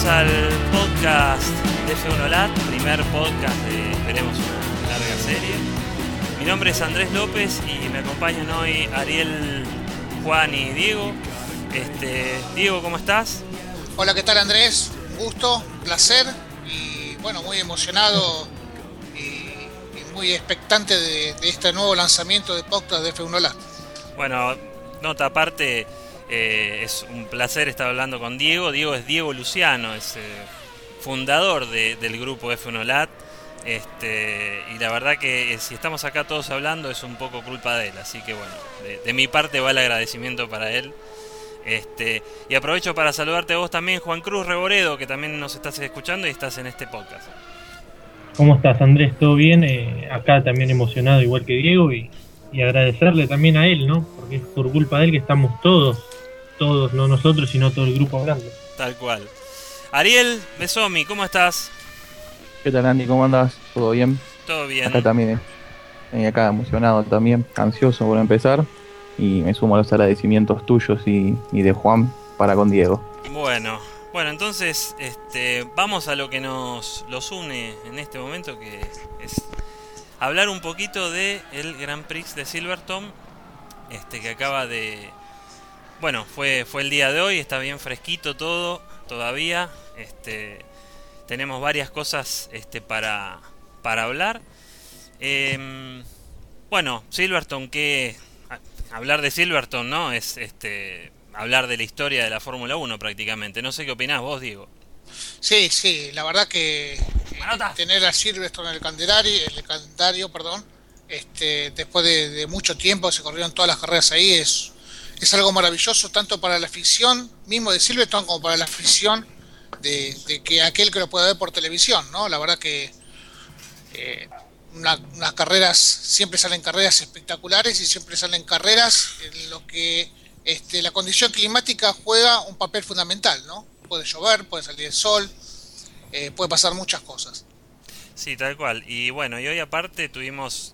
al podcast de F1 Lat, primer podcast de, esperemos, una larga serie. Mi nombre es Andrés López y me acompañan hoy Ariel, Juan y Diego. Diego, ¿cómo estás? Hola, ¿qué tal, Andrés? Un gusto, un placer y bueno, muy emocionado y muy expectante de este nuevo lanzamiento de podcast de F1 Lat. Bueno, nota aparte, es un placer estar hablando con Diego. Diego es Diego Luciano, es fundador del grupo F1 Lat. Y la verdad que si estamos acá todos hablando es un poco culpa de él, así que bueno, de mi parte va el agradecimiento para él. Y aprovecho para saludarte a vos también, Juan Cruz Reboredo, que también nos estás escuchando y estás en este podcast. ¿Cómo estás, Andrés? ¿Todo bien? Acá también emocionado igual que Diego y agradecerle también a él, ¿no? Porque es por culpa de él que estamos todos, no nosotros, sino todo el grupo hablando. Tal cual. Ariel Besomi, ¿cómo estás? ¿Qué tal, Andy? ¿Cómo andás? ¿Todo bien? Todo bien. Acá también, acá emocionado también, ansioso por empezar. Y me sumo a los agradecimientos tuyos y de Juan para con Diego. Bueno, entonces vamos a lo que los une en este momento, que es hablar un poquito de el Grand Prix de Silverstone, que acaba de... Bueno, fue el día de hoy, está bien fresquito todo todavía. Tenemos varias cosas para hablar. Bueno, Silverstone, que hablar de Silverstone, ¿no? Es hablar de la historia de la Fórmula 1 prácticamente. No sé qué opinás vos, Diego. Sí, la verdad que tener a Silverstone en el calendario, después de mucho tiempo se corrieron todas las carreras ahí, es algo maravilloso, tanto para la afición mismo de Silverstone como para la afición de que aquel que lo pueda ver por televisión, ¿no? La verdad que unas carreras, siempre salen carreras espectaculares y siempre salen carreras en lo que la condición climática juega un papel fundamental, ¿no? Puede llover, puede salir el sol, puede pasar muchas cosas. Sí, tal cual. Y bueno, y hoy aparte tuvimos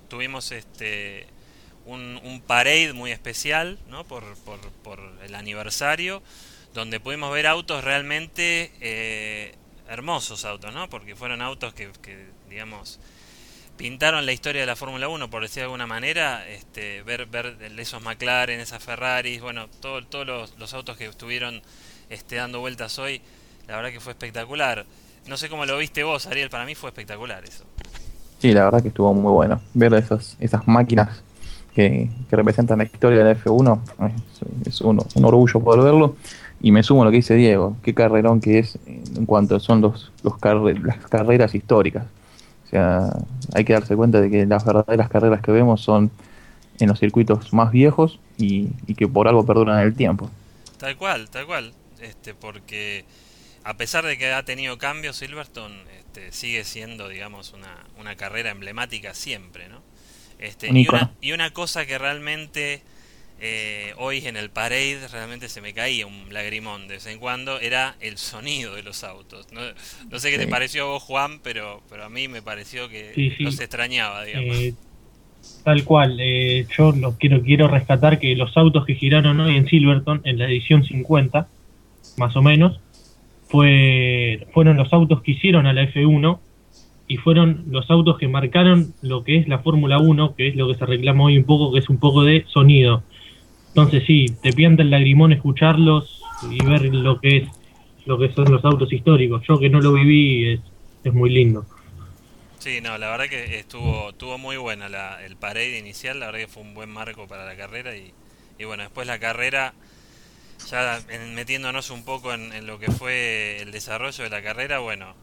un parade muy especial, ¿no? Por el aniversario, donde pudimos ver autos realmente hermosos autos, ¿no? Porque fueron autos que digamos, pintaron la historia de la Fórmula 1, por decir de alguna manera. Ver esos McLaren, esas Ferraris, bueno, todos los autos que estuvieron dando vueltas hoy, la verdad que fue espectacular. No sé cómo lo viste vos, Ariel, para mí fue espectacular eso. Sí, la verdad que estuvo muy bueno. Ver esas máquinas que representan la historia de la F1 es un orgullo poder verlo. Y me sumo a lo que dice Diego, qué carrerón que es en cuanto son las carreras históricas. O sea, hay que darse cuenta de que las verdaderas carreras que vemos son en los circuitos más viejos y que por algo perduran el tiempo. Tal cual. Porque a pesar de que ha tenido cambios, Silverstone sigue siendo, digamos, una carrera emblemática siempre, ¿no? Y una cosa que realmente hoy en el parade realmente se me caía un lagrimón de vez en cuando, era el sonido de los autos. No sé qué te pareció a vos, Juan, pero a mí me pareció que sí. los extrañaba, digamos. Tal cual, yo quiero rescatar que los autos que giraron hoy en Silverstone, en la edición 50, más o menos, fueron los autos que hicieron a la F1 y fueron los autos que marcaron lo que es la Fórmula 1, que es lo que se reclama hoy un poco, que es un poco de sonido. Entonces sí, te pianta el lagrimón escucharlos y ver lo que son los autos históricos. Yo que no lo viví, es muy lindo. Sí, no, la verdad que estuvo muy buena el parade inicial, la verdad que fue un buen marco para la carrera y bueno, después la carrera, ya metiéndonos un poco en lo que fue el desarrollo de la carrera, bueno,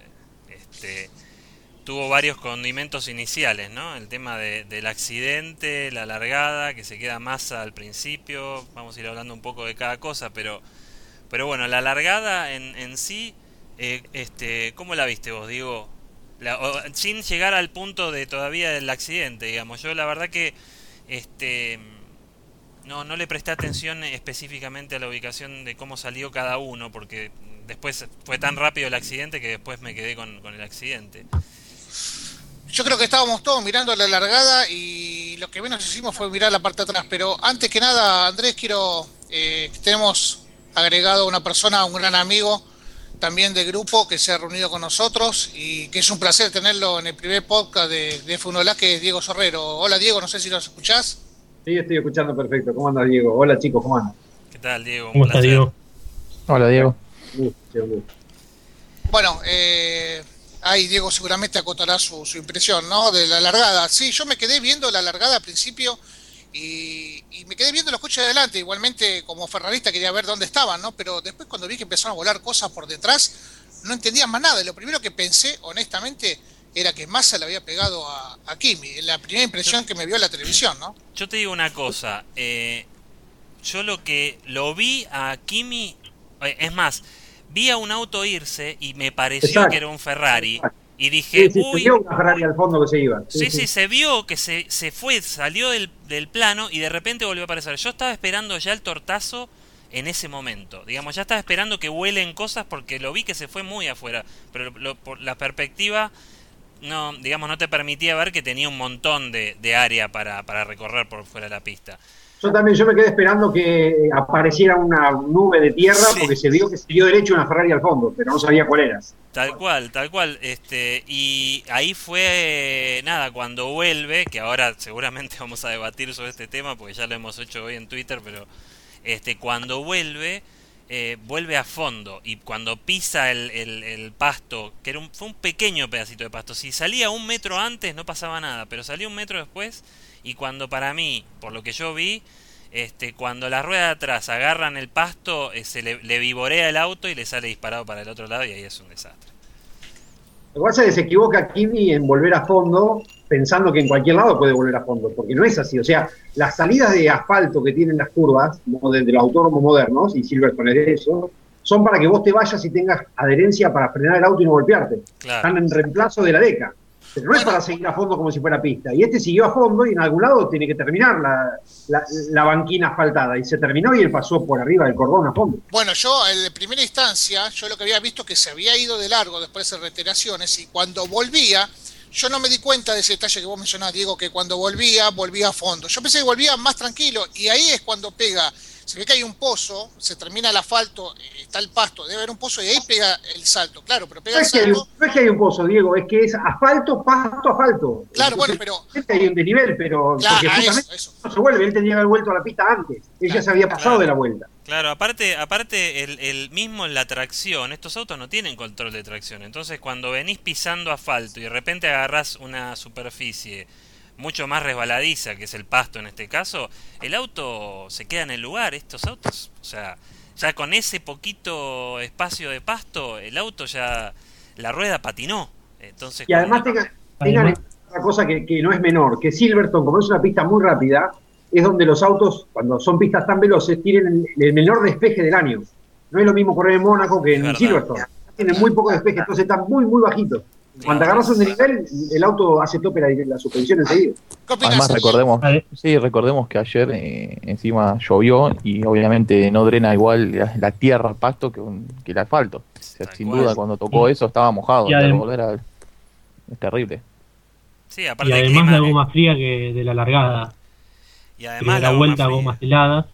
tuvo varios condimentos iniciales, ¿no? El tema del accidente, la largada, que se queda Massa al principio, vamos a ir hablando un poco de cada cosa, pero bueno, la largada en sí, ¿cómo la viste vos, Diego? Sin llegar al punto de todavía del accidente, digamos. Yo la verdad que no le presté atención específicamente a la ubicación de cómo salió cada uno, porque después fue tan rápido el accidente que después me quedé con el accidente. Yo creo que estábamos todos mirando la largada y lo que menos hicimos fue mirar la parte de atrás. Pero antes que nada, Andrés, tenemos agregado una persona, un gran amigo también del grupo que se ha reunido con nosotros y que es un placer tenerlo en el primer podcast de F1 Lag, que es Diego Sorrero. Hola Diego, no sé si nos escuchás. Sí, estoy escuchando perfecto. ¿Cómo andas, Diego? Hola chicos, ¿cómo andan? ¿Qué tal, Diego? Un ¿Cómo está, placer. Diego? Hola, Diego. Bueno, ahí Diego seguramente acotará su impresión, ¿no? De la largada. Sí, yo me quedé viendo la largada al principio y me quedé viendo los coches de adelante. Igualmente, como ferrarista quería ver dónde estaban, ¿no? Pero después cuando vi que empezaron a volar cosas por detrás, no entendía más nada. Y lo primero que pensé, honestamente, era que Massa le había pegado a Kimi. La primera impresión que me vio en la televisión, ¿no? Yo te digo una cosa. Yo lo vi a Kimi. Es más, vi a un auto irse y me pareció que era un Ferrari. Y dije, se vio una Ferrari al fondo que se iba. Sí, se vio que se fue, salió del plano y de repente volvió a aparecer. Yo estaba esperando ya el tortazo en ese momento. Digamos, ya estaba esperando que vuelen cosas porque lo vi que se fue muy afuera. Pero por la perspectiva, no, digamos, no te permitía ver que tenía un montón de área para recorrer por fuera de la pista. Yo me quedé esperando que apareciera una nube de tierra porque se vio que siguió derecho una Ferrari al fondo, pero no sabía cuál era. Tal cual. Y ahí fue, nada, cuando vuelve, que ahora seguramente vamos a debatir sobre este tema porque ya lo hemos hecho hoy en Twitter, pero cuando vuelve a fondo y cuando pisa el pasto, que fue un pequeño pedacito de pasto, si salía un metro antes no pasaba nada, pero salió un metro después. Y cuando para mí, por lo que yo vi, cuando las ruedas de atrás agarran el pasto, se le vivorea el auto y le sale disparado para el otro lado y ahí es un desastre. Lo que pasa es que se equivoca Kimi en volver a fondo pensando que en cualquier lado puede volver a fondo, porque no es así. O sea, las salidas de asfalto que tienen las curvas, de los autónomos modernos, y Silverstone es de eso, son para que vos te vayas y tengas adherencia para frenar el auto y no golpearte. Claro. Están en reemplazo de la DECA. Pero no es para seguir a fondo como si fuera pista. Y siguió a fondo y en algún lado tiene que terminar la banquina asfaltada. Y se terminó y él pasó por arriba del cordón a fondo. Bueno, yo en primera instancia, yo lo que había visto que se había ido de largo después de reiteraciones y cuando volvía, yo no me di cuenta de ese detalle que vos mencionás, Diego, que cuando volvía a fondo. Yo pensé que volvía más tranquilo y ahí es cuando pega. Se ve que hay un pozo, se termina el asfalto, está el pasto, debe haber un pozo y ahí pega el salto, claro, pero pega el salto. No es que hay un pozo, Diego, es que es asfalto, pasto, asfalto. Claro, entonces, bueno, pero... Hay un desnivel, pero claro, porque justamente eso. no se vuelve, él tenía que haber vuelto a la pista antes, él ya se había pasado de la vuelta. Claro, aparte el mismo en la tracción, estos autos no tienen control de tracción, entonces cuando venís pisando asfalto y de repente agarrás una superficie mucho más resbaladiza, que es el pasto en este caso, el auto se queda en el lugar. Estos autos, o sea, ya con ese poquito espacio de pasto, el auto ya, la rueda patinó. Entonces, y además tengan otra cosa que no es menor, que Silverstone, como es una pista muy rápida, es donde los autos, cuando son pistas tan veloces, tienen el menor despeje del año. No es lo mismo correr en Mónaco que en Silverstone. Tienen muy poco despeje, entonces están muy, muy bajitos. Cuando agarras un nivel, el auto hace tope la suspensión enseguida. Además, recordemos que ayer encima llovió y obviamente no drena igual la tierra al pasto que el asfalto. O sea, sin duda, cuando tocó eso estaba mojado. Es terrible. Sí, aparte y además la goma fría que de la largada. Y además la vuelta a gomas heladas.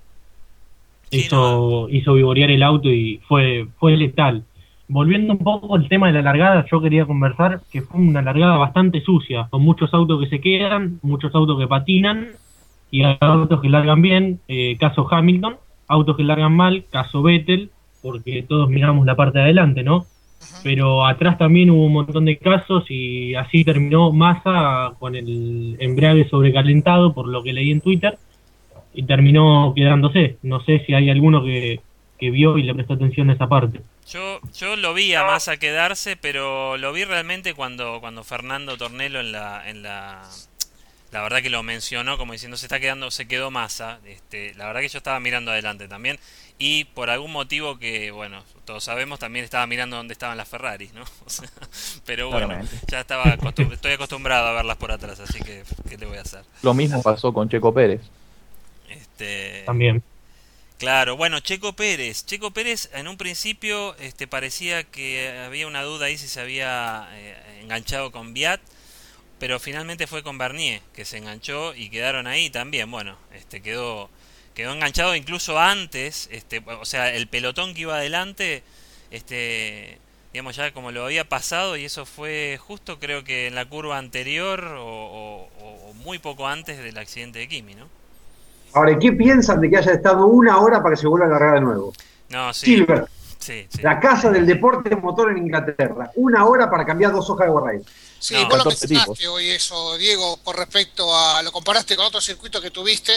Hizo vivorear el auto y fue letal. Volviendo un poco al tema de la largada, yo quería conversar que fue una largada bastante sucia, con muchos autos que se quedan, muchos autos que patinan y autos que largan bien, caso Hamilton, autos que largan mal, caso Vettel, porque todos miramos la parte de adelante, ¿no? Pero atrás también hubo un montón de casos y así terminó Massa con el embrague sobrecalentado, por lo que leí en Twitter, y terminó quedándose. No sé si hay alguno que vio y le prestó atención a esa parte. Yo lo vi a Massa quedarse, pero lo vi realmente cuando Fernando Tornello la verdad que lo mencionó como diciendo se quedó Massa. La verdad que yo estaba mirando adelante también y por algún motivo que, bueno, todos sabemos, también estaba mirando dónde estaban las Ferraris, ¿no? O sea, pero bueno, ya estoy acostumbrado a verlas por atrás, así que ¿qué le voy a hacer? Lo mismo pasó con Checo Pérez. También. Claro, bueno, Checo Pérez en un principio parecía que había una duda ahí si se había enganchado con Viat, pero finalmente fue con Bernier que se enganchó y quedaron ahí también. Bueno, quedó enganchado incluso antes, o sea, el pelotón que iba adelante digamos ya como lo había pasado, y eso fue justo creo que en la curva anterior o muy poco antes del accidente de Kimi, ¿no? Ahora, ¿y qué piensan de que haya estado 1 hora para que se vuelva a largar de nuevo? No, sí. Silver, Sí. la casa del deporte motor en Inglaterra. 1 hora para cambiar 2 hojas de guarrail. Sí, No, vos lo 14 mencionaste tipos. hoy eso, Diego, con respecto a, lo comparaste con otro circuito que tuviste,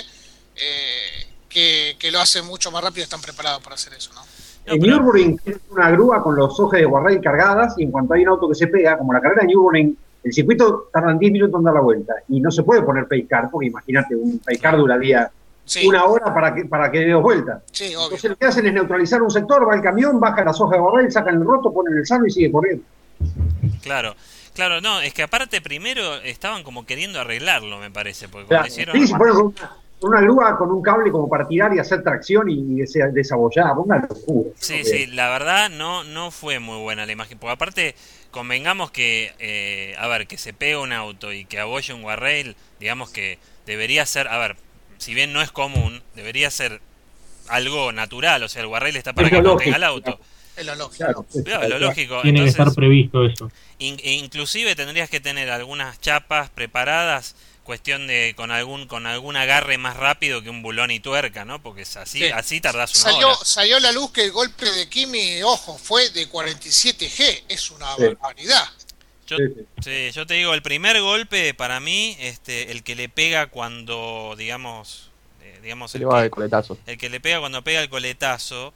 que lo hacen mucho más rápido y están preparados para hacer eso, ¿no? No, En pero Nürburgring tiene una grúa con los hojas de guarrail cargadas y en cuanto hay un auto que se pega, como la carrera de Nürburgring, el circuito tardan 10 minutos en dar la vuelta y no se puede poner pace car, porque imagínate, un pace car duraría Sí, 1 hora para que dé 2 vueltas. sí, obvio. Entonces lo que hacen es neutralizar un sector, va el camión, baja las hojas de guarrail, sacan el roto, ponen el sano y sigue corriendo. claro, no, es que aparte primero estaban como queriendo arreglarlo, me parece, porque cuando Claro. hicieron... Sí, se ponen con una grúa, con un cable como para tirar y hacer tracción y desabollar, una locura. Sí, la verdad no fue muy buena la imagen, porque aparte convengamos que, a ver, que se pega un auto y que abolle un guarrail, digamos que debería ser, a ver, si bien no es común, debería ser algo natural, o sea, el guarrail está para Es que lo no tenga el lógico. auto. Es lo lógico. Claro, Claro, lo lógico. Tiene que Entonces, estar previsto eso. inclusive tendrías que tener algunas chapas preparadas, cuestión de con algún agarre más rápido que un bulón y tuerca, ¿no? Porque es así, Sí. así tardás una hora. Salió a la luz que el golpe de Kimi, ojo, fue de 47G, es una Sí. barbaridad. Yo, Sí, sí. sí, yo te digo, el primer golpe para mí, el que le pega cuando, digamos, Se le va de coletazo. el que le pega cuando pega el coletazo,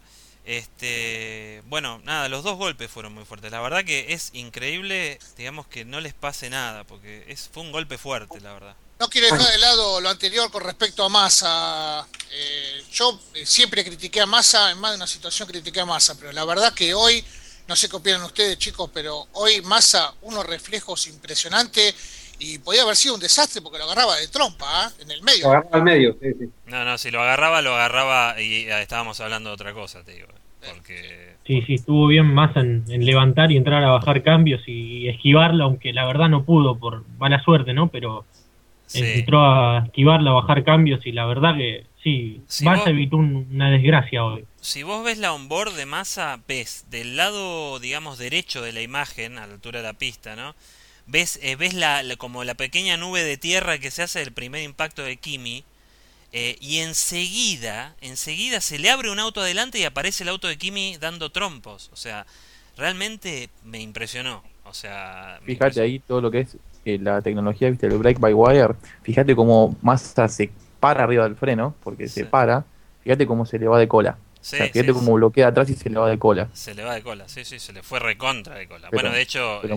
bueno, nada, los dos golpes fueron muy fuertes. La verdad que es increíble, digamos, que no les pase nada, porque fue un golpe fuerte, la verdad. No quiero dejar de lado lo anterior con respecto a Massa. Yo siempre critiqué a Massa, en más de una situación critiqué a Massa, pero la verdad que hoy, no sé qué opinan ustedes, chicos, pero hoy Massa, unos reflejos impresionantes y podía haber sido un desastre porque lo agarraba de trompa, en el medio. Lo agarra al medio, sí, sí. No, si lo agarraba y estábamos hablando de otra cosa, te digo. Porque... Sí, estuvo bien más en levantar y entrar a bajar cambios y esquivarla, aunque la verdad no pudo por mala suerte, ¿no? Pero Sí. entró a esquivarla, a bajar cambios y la verdad que sí, Si Massa vos- evitó una desgracia hoy. Si vos ves la onboard de Massa, ves del lado, digamos, derecho de la imagen, a la altura de la pista, ¿no? Ves como la pequeña nube de tierra que se hace del primer impacto de Kimi, y enseguida se le abre un auto adelante y aparece el auto de Kimi dando trompos. O sea, realmente me impresionó. O sea, me Fíjate impresionó. ahí todo lo que es la tecnología, viste, el brake by wire. Fíjate cómo Massa se para arriba del freno, porque Sí. se para. Fíjate cómo se le va de cola. Sí, O sea, fíjate sí, cómo bloquea atrás y se le va de cola. se le va de cola, sí, se le fue recontra de cola. Pero- Bueno, de hecho, pero-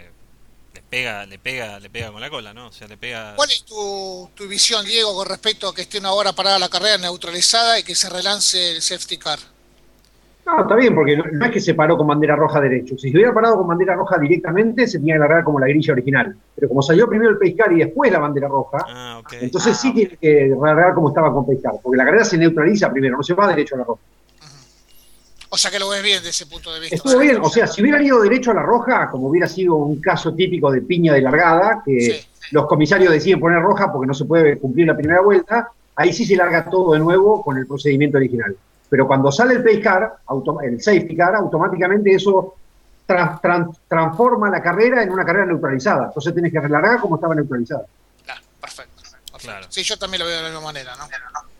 le pega con la cola, ¿no? O sea, le pega... ¿Cuál es tu visión, Diego, con respecto a que esté una hora parada la carrera neutralizada y que se relance el safety car? No, está bien, porque no es que se paró con bandera roja derecho. Si se hubiera parado con bandera roja directamente, se tenía que largar como la grilla original. Pero como salió primero el pace car y después la bandera roja, Ah, ok. entonces sí tiene que largar como estaba con pace car, porque la carrera se neutraliza primero, no se va derecho a la roja. O sea que lo ves bien desde ese punto de vista. Estuvo bien, o sea, si hubiera ido derecho a la roja, como hubiera sido un caso típico de piña de largada, que Sí. los comisarios deciden poner roja porque no se puede cumplir la primera vuelta, ahí sí se larga todo de nuevo con el procedimiento original. Pero cuando sale el pace car, el safety car, automáticamente eso transforma la carrera en una carrera neutralizada. Entonces tenés que relargar como estaba neutralizada. Claro, perfecto. Claro. Sí, yo también lo veo de la misma manera, ¿no?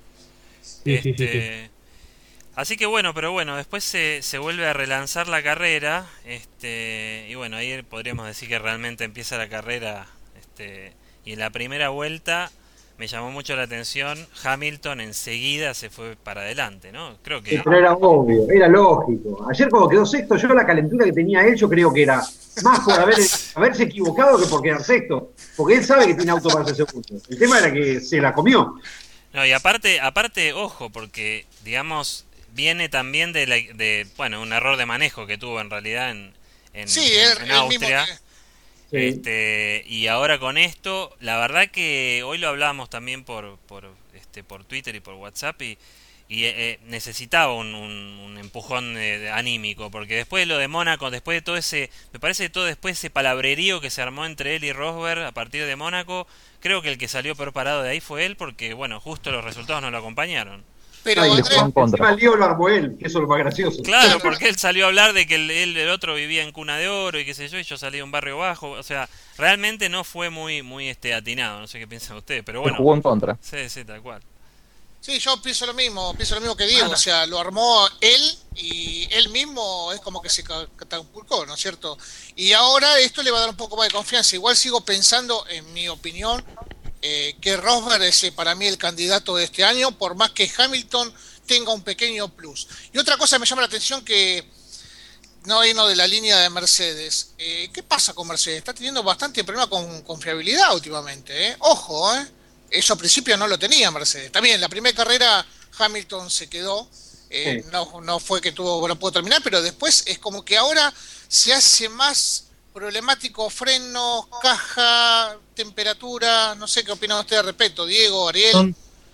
Sí. Así que bueno, pero bueno, después se vuelve a relanzar la carrera, y bueno, ahí podríamos decir que realmente empieza la carrera, y en la primera vuelta me llamó mucho la atención, Hamilton enseguida se fue para adelante, ¿no? Creo que... Pero era obvio, era lógico. Ayer cuando quedó sexto, yo la calentura que tenía él, yo creo que era más por haberse equivocado que por quedar sexto. Porque él sabe que tiene auto para ser segundo. El tema era que se la comió. No, y aparte, ojo, porque, digamos, viene también bueno, un error de manejo que tuvo en realidad en Sí, en él mismo Austria. Sí. Y ahora con esto, la verdad que hoy lo hablábamos también por Twitter y por WhatsApp y necesitaba un empujón anímico, porque después de lo de Mónaco, después de todo me parece que todo después ese palabrerío que se armó entre él y Rosberg a partir de Mónaco, creo que el que salió peor parado de ahí fue él, porque bueno, justo los resultados no lo acompañaron. Pero y Andrés, encima el lío lo armó él, que eso es lo más gracioso. Claro, porque él salió a hablar de que el otro vivía en cuna de oro y qué sé yo, y yo salí de un barrio bajo. O sea, realmente no fue muy atinado. No sé qué piensan ustedes, pero bueno. Jugó en contra. Sí, tal cual. sí, yo pienso lo mismo que Diego, o sea, lo armó él y él mismo es como que se catapultó, ¿no es cierto? Y ahora esto le va a dar un poco más de confianza. Igual sigo pensando, en mi opinión, que Rosberg es para mí el candidato de este año, por más que Hamilton tenga un pequeño plus. Y otra cosa que me llama la atención que no vino de la línea de Mercedes. ¿Qué pasa con Mercedes? Está teniendo bastante problema con fiabilidad últimamente, ¿eh? Ojo, ¿eh? Eso al principio no lo tenía Mercedes. También la primera carrera Hamilton se quedó, Sí. no fue que no pudo terminar, pero después es como que ahora se hace más problemático frenos, caja, temperatura. No sé qué opina usted al respecto, Diego, Ariel.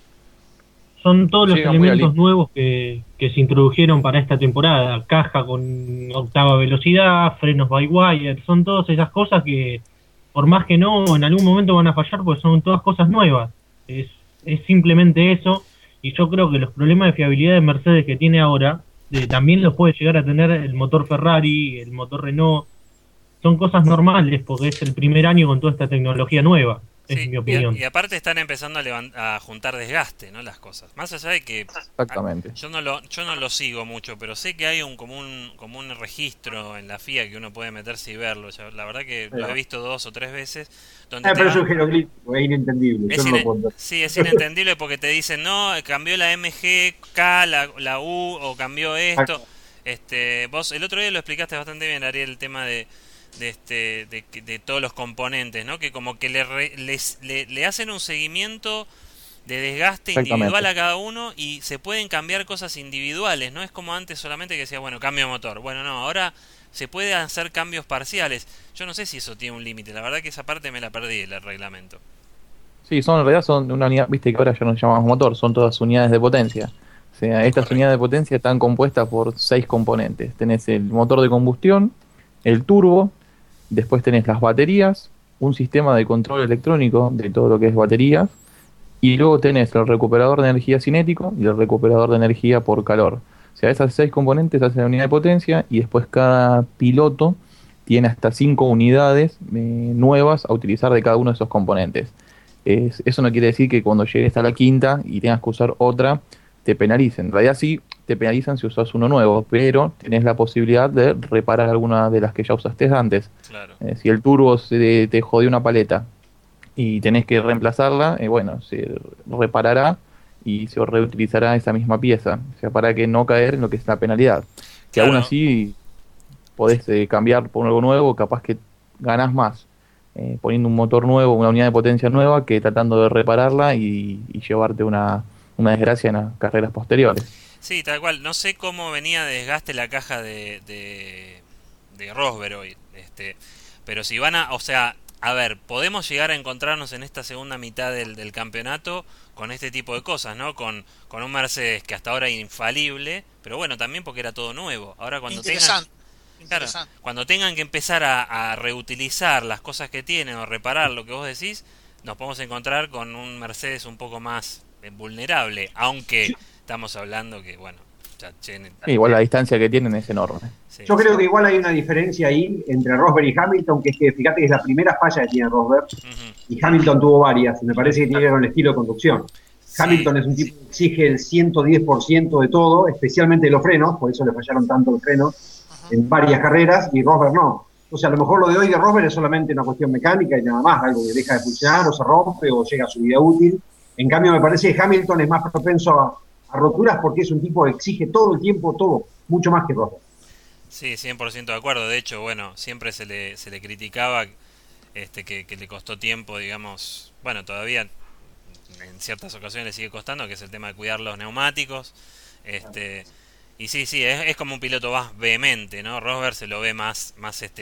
Son todos los Llega muy elementos nuevos que se introdujeron para esta temporada. Caja con octava velocidad, frenos by wire, son todas esas cosas que, por más que no, en algún momento van a fallar, pues son todas cosas nuevas. Es simplemente eso, y yo creo que los problemas de fiabilidad de Mercedes que tiene ahora, también los puede llegar a tener el motor Ferrari, el motor Renault. Son cosas normales, porque es el primer año con toda esta tecnología nueva. Sí, Es mi opinión. y aparte están empezando a juntar desgaste, ¿no? Las cosas. Más allá de que Exactamente. yo no lo sigo mucho, pero sé que hay como un registro en la FIA que uno puede meterse y verlo. La verdad que lo he visto 2 o 3 veces. Donde Pero es un jeroglífico, es inentendible. Yo no lo puedo entender. Sí, es inentendible porque te dicen, no, cambió la MGK, la U, o cambió esto. Vos el otro día lo explicaste bastante bien, Ariel, el tema de todos los componentes, ¿no? Que como que le hacen un seguimiento de desgaste individual a cada uno y se pueden cambiar cosas individuales, no es como antes solamente que decía, bueno, cambio de motor. Bueno, no, ahora se puede hacer cambios parciales. Yo no sé si eso tiene un límite, la verdad que esa parte me la perdí del reglamento. Sí, en realidad son una unidad, viste que ahora ya no llamamos motor, son todas unidades de potencia. O sea, estas unidades de potencia están compuestas por 6 componentes. Tenés el motor de combustión, el turbo, después tenés las baterías, un sistema de control electrónico de todo lo que es baterías, y luego tenés el recuperador de energía cinético y el recuperador de energía por calor. O sea, esas 6 componentes hacen la unidad de potencia, y después cada piloto tiene hasta 5 unidades nuevas a utilizar de cada uno de esos componentes. Eso no quiere decir que cuando llegues a la quinta y tengas que usar otra, te penalicen. En realidad sí, te penalizan si usas uno nuevo, pero tenés la posibilidad de reparar alguna de las que ya usaste antes. Claro. Si el turbo te jodió una paleta y tenés que reemplazarla, bueno, se reparará y se reutilizará esa misma pieza, o sea, para que no caer en lo que es la penalidad. Que Claro. aún así podés cambiar por algo nuevo, capaz que ganás más poniendo un motor nuevo, una unidad de potencia nueva, que tratando de repararla y llevarte una desgracia en las carreras posteriores. Sí, tal cual. No sé cómo venía de desgaste la caja de Rosberg hoy. Pero si van o sea, a ver, podemos llegar a encontrarnos en esta segunda mitad del campeonato con este tipo de cosas, ¿no? Con un Mercedes que hasta ahora es infalible, pero bueno, también porque era todo nuevo. Ahora cuando cuando tengan que empezar a reutilizar las cosas que tienen o reparar lo que vos decís, nos podemos encontrar con un Mercedes un poco más vulnerable, aunque estamos hablando que, bueno, igual la distancia que tienen es enorme. Sí, Yo creo que igual hay una diferencia ahí entre Rosberg y Hamilton, que es que fíjate que es la primera falla que tiene Rosberg, y Hamilton tuvo varias, y me parece que tiene que ver con el estilo de conducción. Hamilton es un tipo que exige el 110% de todo, especialmente de los frenos, por eso le fallaron tanto los frenos en varias carreras, y Rosberg no. O sea, a lo mejor lo de hoy de Rosberg es solamente una cuestión mecánica y nada más, algo que deja de funcionar o se rompe o llega a su vida útil. En cambio, me parece que Hamilton es más propenso a roturas porque es un tipo que exige todo el tiempo, todo, mucho más que Rosberg. Sí, 100% de acuerdo. De hecho, bueno, siempre se le criticaba que le costó tiempo, digamos, bueno, todavía en ciertas ocasiones le sigue costando, que es el tema de cuidar los neumáticos. Y sí, es como un piloto más vehemente, ¿no? Rosberg se lo ve más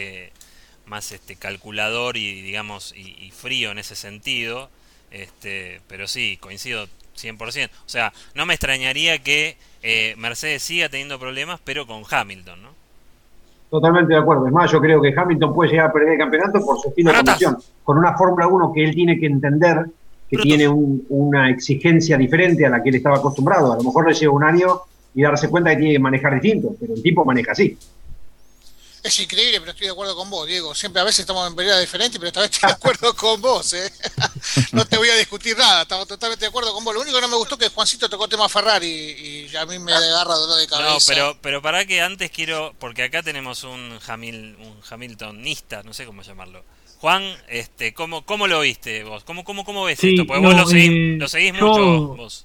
calculador y, digamos, y frío en ese sentido. Pero sí, coincido 100%. O sea, no me extrañaría que Mercedes siga teniendo problemas, pero con Hamilton, ¿no? Totalmente de acuerdo. Es más, yo creo que Hamilton puede llegar a perder el campeonato por su estilo de conducción. Con una Fórmula 1 que él tiene que entender que tiene una exigencia diferente a la que él estaba acostumbrado. A lo mejor le lleva un año y darse cuenta que tiene que manejar distinto, pero el tipo maneja así. Es increíble, pero estoy de acuerdo con vos, Diego. Siempre a veces estamos en veredas diferentes, pero esta vez estoy de acuerdo con vos, ¿eh? No te voy a discutir nada, estamos totalmente de acuerdo con vos. Lo único que no me gustó es que Juancito tocó tema Ferrari y a mí me agarra dolor de cabeza. No, pero para que antes quiero, porque acá tenemos un Hamiltonista, no sé cómo llamarlo. Juan, ¿cómo lo viste vos? ¿Cómo ves esto? Porque vos lo seguís mucho vos.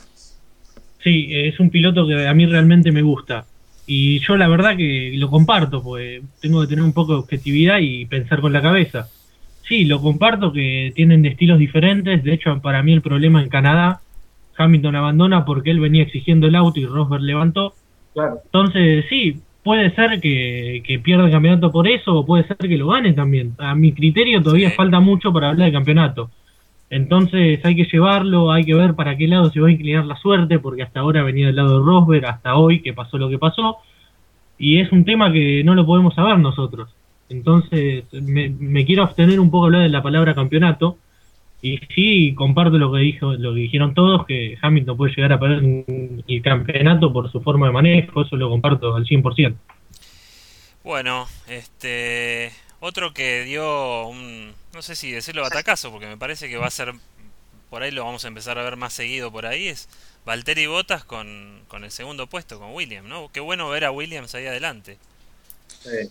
Sí, es un piloto que a mí realmente me gusta. Y yo la verdad que lo comparto, pues tengo que tener un poco de objetividad y pensar con la cabeza. Sí, lo comparto que tienen estilos diferentes. De hecho, para mí el problema en Canadá, Hamilton abandona porque él venía exigiendo el auto y Rosberg levantó. Claro. Entonces, sí, puede ser que pierda el campeonato por eso, o puede ser que lo gane también. A mi criterio todavía falta mucho para hablar de campeonato. Entonces hay que llevarlo, hay que ver para qué lado se va a inclinar la suerte, porque hasta ahora venía del lado de Rosberg, hasta hoy que pasó lo que pasó, y es un tema que no lo podemos saber nosotros. Entonces me quiero abstener un poco de hablar de la palabra campeonato, y sí comparto lo que dijeron todos, que Hamilton puede llegar a perder el campeonato por su forma de manejo, eso lo comparto al 100%. Bueno, otro que dio no sé si decirlo batacazo, porque me parece que va a ser, por ahí lo vamos a empezar a ver más seguido por ahí, es Valtteri Bottas con el segundo puesto, con Williams, ¿no? Qué bueno ver a Williams ahí adelante. Sí.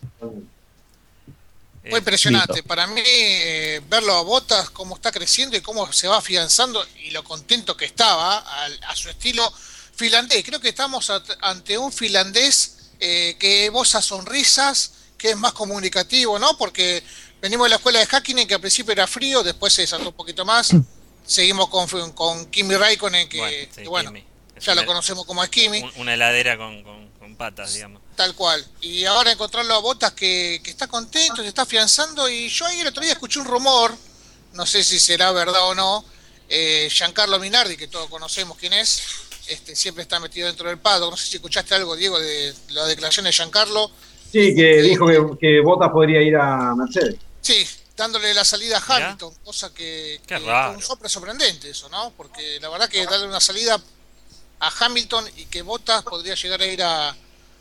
Fue impresionante. Para mí, verlo a Bottas, cómo está creciendo y cómo se va afianzando y lo contento que estaba a su estilo finlandés. Creo que estamos ante un finlandés que boza sonrisas, que es más comunicativo, ¿no? Porque venimos de la escuela de Häkkinen, que al principio era frío, después se desató un poquito más. Seguimos con Kimi Raikkonen, que Kimi. Ya lo conocemos como es Kimi. Una heladera con patas, digamos. Tal cual. Y ahora encontrarlo a Bottas que está contento, se está afianzando. Y yo ahí el otro día escuché un rumor, no sé si será verdad o no, Giancarlo Minardi, que todos conocemos quién es, siempre está metido dentro del paddock. No sé si escuchaste algo, Diego, de la declaración de Giancarlo. Sí, que dijo que Bottas podría ir a Mercedes. Sí, dándole la salida a Hamilton, cosa que fue un sorprendente eso, ¿no? Porque la verdad que darle una salida a Hamilton y que Bottas podría llegar a ir a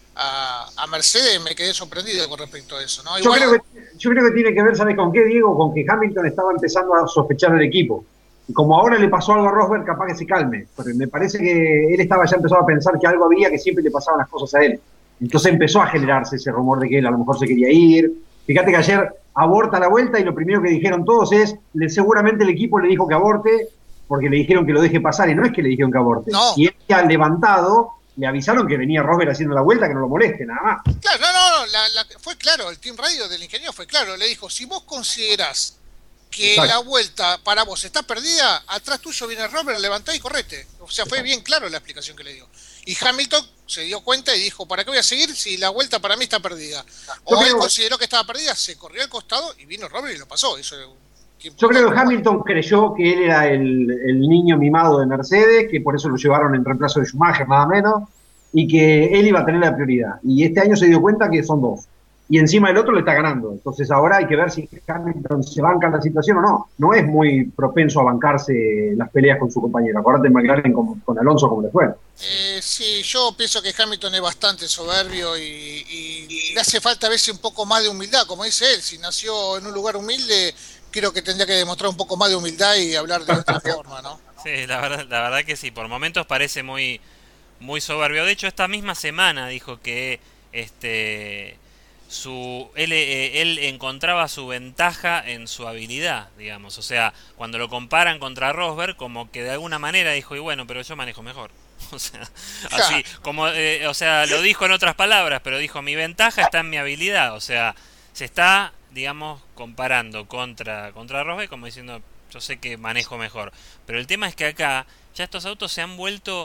Mercedes, me quedé sorprendido con respecto a eso, ¿no? Yo creo que tiene que ver, ¿sabes con qué, Diego? Con que Hamilton estaba empezando a sospechar del equipo. Y como ahora le pasó algo a Rosberg, capaz que se calme. Porque me parece que él estaba ya empezado a pensar que algo había, que siempre le pasaban las cosas a él. Entonces empezó a generarse ese rumor de que él a lo mejor se quería ir. Fíjate que ayer aborta la vuelta y lo primero que dijeron todos es, seguramente el equipo le dijo que aborte porque le dijeron que lo deje pasar, y no es que le dijeron que aborte. No. Y él ya levantado, le avisaron que venía Rosberg haciendo la vuelta, que no lo moleste, nada más. Claro, no, fue claro, el team radio del ingeniero fue claro, le dijo, si vos considerás que la vuelta para vos está perdida, atrás tuyo viene Rosberg, levantá y correte. O sea, fue bien claro la explicación que le dio. Y Hamilton se dio cuenta y dijo, ¿para qué voy a seguir si la vuelta para mí está perdida? O él consideró que estaba perdida, se corrió al costado y vino Rosberg y lo pasó. Yo creo que Hamilton creyó que él era el niño mimado de Mercedes, que por eso lo llevaron en reemplazo de Schumacher, nada menos, y que él iba a tener la prioridad. Y este año se dio cuenta que son dos. Y encima el otro le está ganando. Entonces ahora hay que ver si Hamilton se banca la situación o no. No es muy propenso a bancarse las peleas con su compañero. Acordate en McLaren con Alonso como le fue. Sí, yo pienso que Hamilton es bastante soberbio y le hace falta a veces un poco más de humildad, como dice él. Si nació en un lugar humilde, creo que tendría que demostrar un poco más de humildad y hablar de otra forma, ¿no? Sí, la verdad que sí. Por momentos parece muy soberbio. De hecho, esta misma semana dijo que él encontraba su ventaja en su habilidad, digamos. O sea, cuando lo comparan contra Rosberg, como que de alguna manera dijo, y bueno, pero yo manejo mejor. O sea, así, como, o sea, lo dijo en otras palabras, pero dijo, mi ventaja está en mi habilidad. O sea, se está, digamos, comparando contra Rosberg, como diciendo, yo sé que manejo mejor. Pero el tema es que acá, ya estos autos se han vuelto,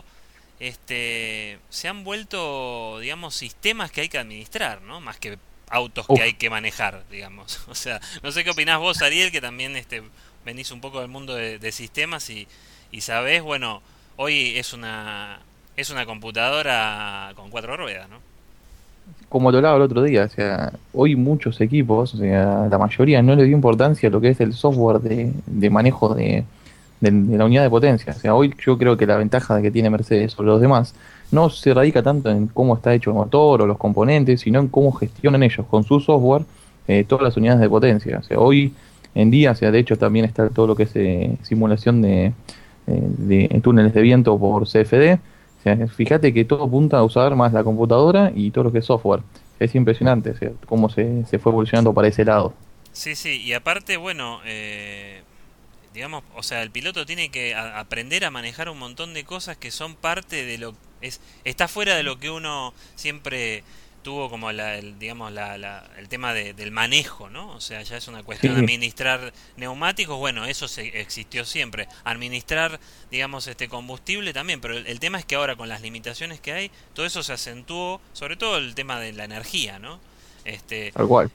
digamos, sistemas que hay que administrar, ¿no? Más que autos que hay que manejar, digamos. O sea, no sé qué opinás vos, Ariel, que también venís un poco del mundo de sistemas y sabés, bueno, hoy es una computadora con 4 ruedas, ¿no? Como te hablaba el otro día, o sea, hoy muchos equipos, o sea, la mayoría no le dio importancia a lo que es el software de manejo de de la unidad de potencia. O sea, hoy yo creo que la ventaja que tiene Mercedes sobre los demás no se radica tanto en cómo está hecho el motor o los componentes, sino en cómo gestionan ellos con su software todas las unidades de potencia. O sea, hoy en día, o sea, de hecho también está todo lo que es simulación de túneles de viento por CFD. O sea, fíjate que todo apunta a usar más la computadora y todo lo que es software. Es impresionante, o sea, cómo se fue evolucionando para ese lado. Sí, sí, y aparte, bueno, digamos, o sea, el piloto tiene que aprender a manejar un montón de cosas que son parte de lo está fuera de lo que uno siempre tuvo como digamos el tema del manejo, ¿no? O sea, ya es una cuestión de administrar neumáticos, bueno, eso existió siempre. Administrar, digamos, combustible también, pero el tema es que ahora con las limitaciones que hay, todo eso se acentuó, sobre todo el tema de la energía, ¿no? Tal cual.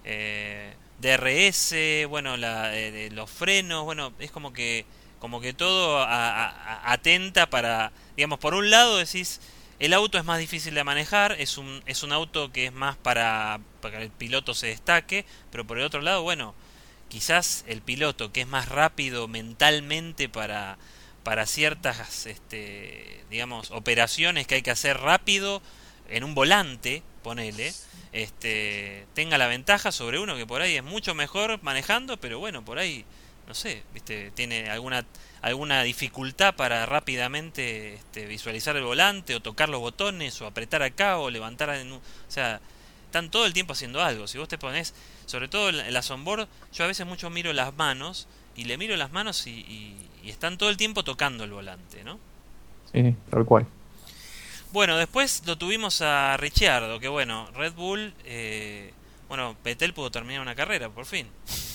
DRS, bueno, los frenos, bueno, es como que todo atenta para, digamos, por un lado decís, el auto es más difícil de manejar, es un auto que es más para que el piloto se destaque, pero por el otro lado, bueno, quizás el piloto que es más rápido mentalmente para ciertas, digamos, operaciones que hay que hacer rápido en un volante, ponele, tenga la ventaja sobre uno que por ahí es mucho mejor manejando, pero bueno, por ahí, no sé, viste, tiene alguna dificultad para rápidamente visualizar el volante o tocar los botones o apretar acá o levantar o sea, están todo el tiempo haciendo algo. Si vos te pones, sobre todo en las onboard, yo a veces mucho miro las manos y le miro las manos y están todo el tiempo tocando el volante, ¿no? Sí, tal cual. Bueno, después lo tuvimos a Ricciardo, que bueno, Red Bull, bueno, Vettel pudo terminar una carrera, por fin.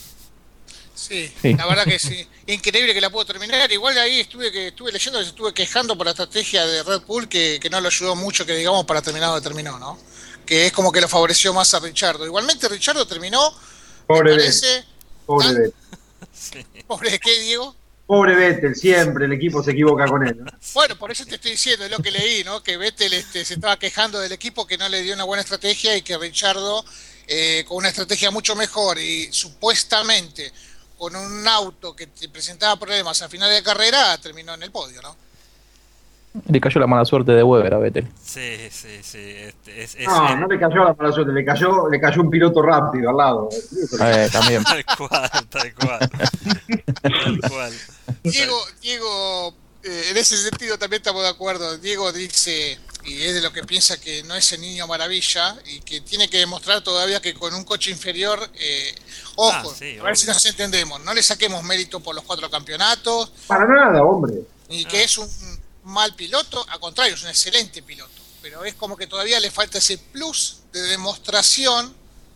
Sí, la verdad que sí. Increíble que la pudo terminar. Igual de ahí estuve leyendo que se estuve quejando por la estrategia de Red Bull, que no lo ayudó mucho, que digamos, para terminar donde terminó, ¿no? Que es como que lo favoreció más a Ricciardo. Igualmente Ricciardo terminó, pobre me parece... Pobre Vettel. Sí. ¿Pobre qué, Diego? Pobre Vettel, siempre el equipo se equivoca con él, ¿no? Bueno, por eso te estoy diciendo, es lo que leí, ¿no? Que Vettel se estaba quejando del equipo que no le dio una buena estrategia y que Ricciardo, con una estrategia mucho mejor y supuestamente con un auto que te presentaba problemas al final de carrera, terminó en el podio, ¿no? Le cayó la mala suerte de Weber a Vettel. Sí, sí, sí. No le cayó la mala suerte, le cayó un piloto rápido al lado. También. Tal cual. Tal cual. Diego, en ese sentido también estamos de acuerdo. Diego dice, y es de lo que piensa, que no es el niño maravilla y que tiene que demostrar todavía que con un coche inferior, ojo, sí, a ver si nos entendemos, no le saquemos mérito por los 4 campeonatos. Para nada, hombre. Y que es un mal piloto, al contrario, es un excelente piloto. Pero es como que todavía le falta ese plus de demostración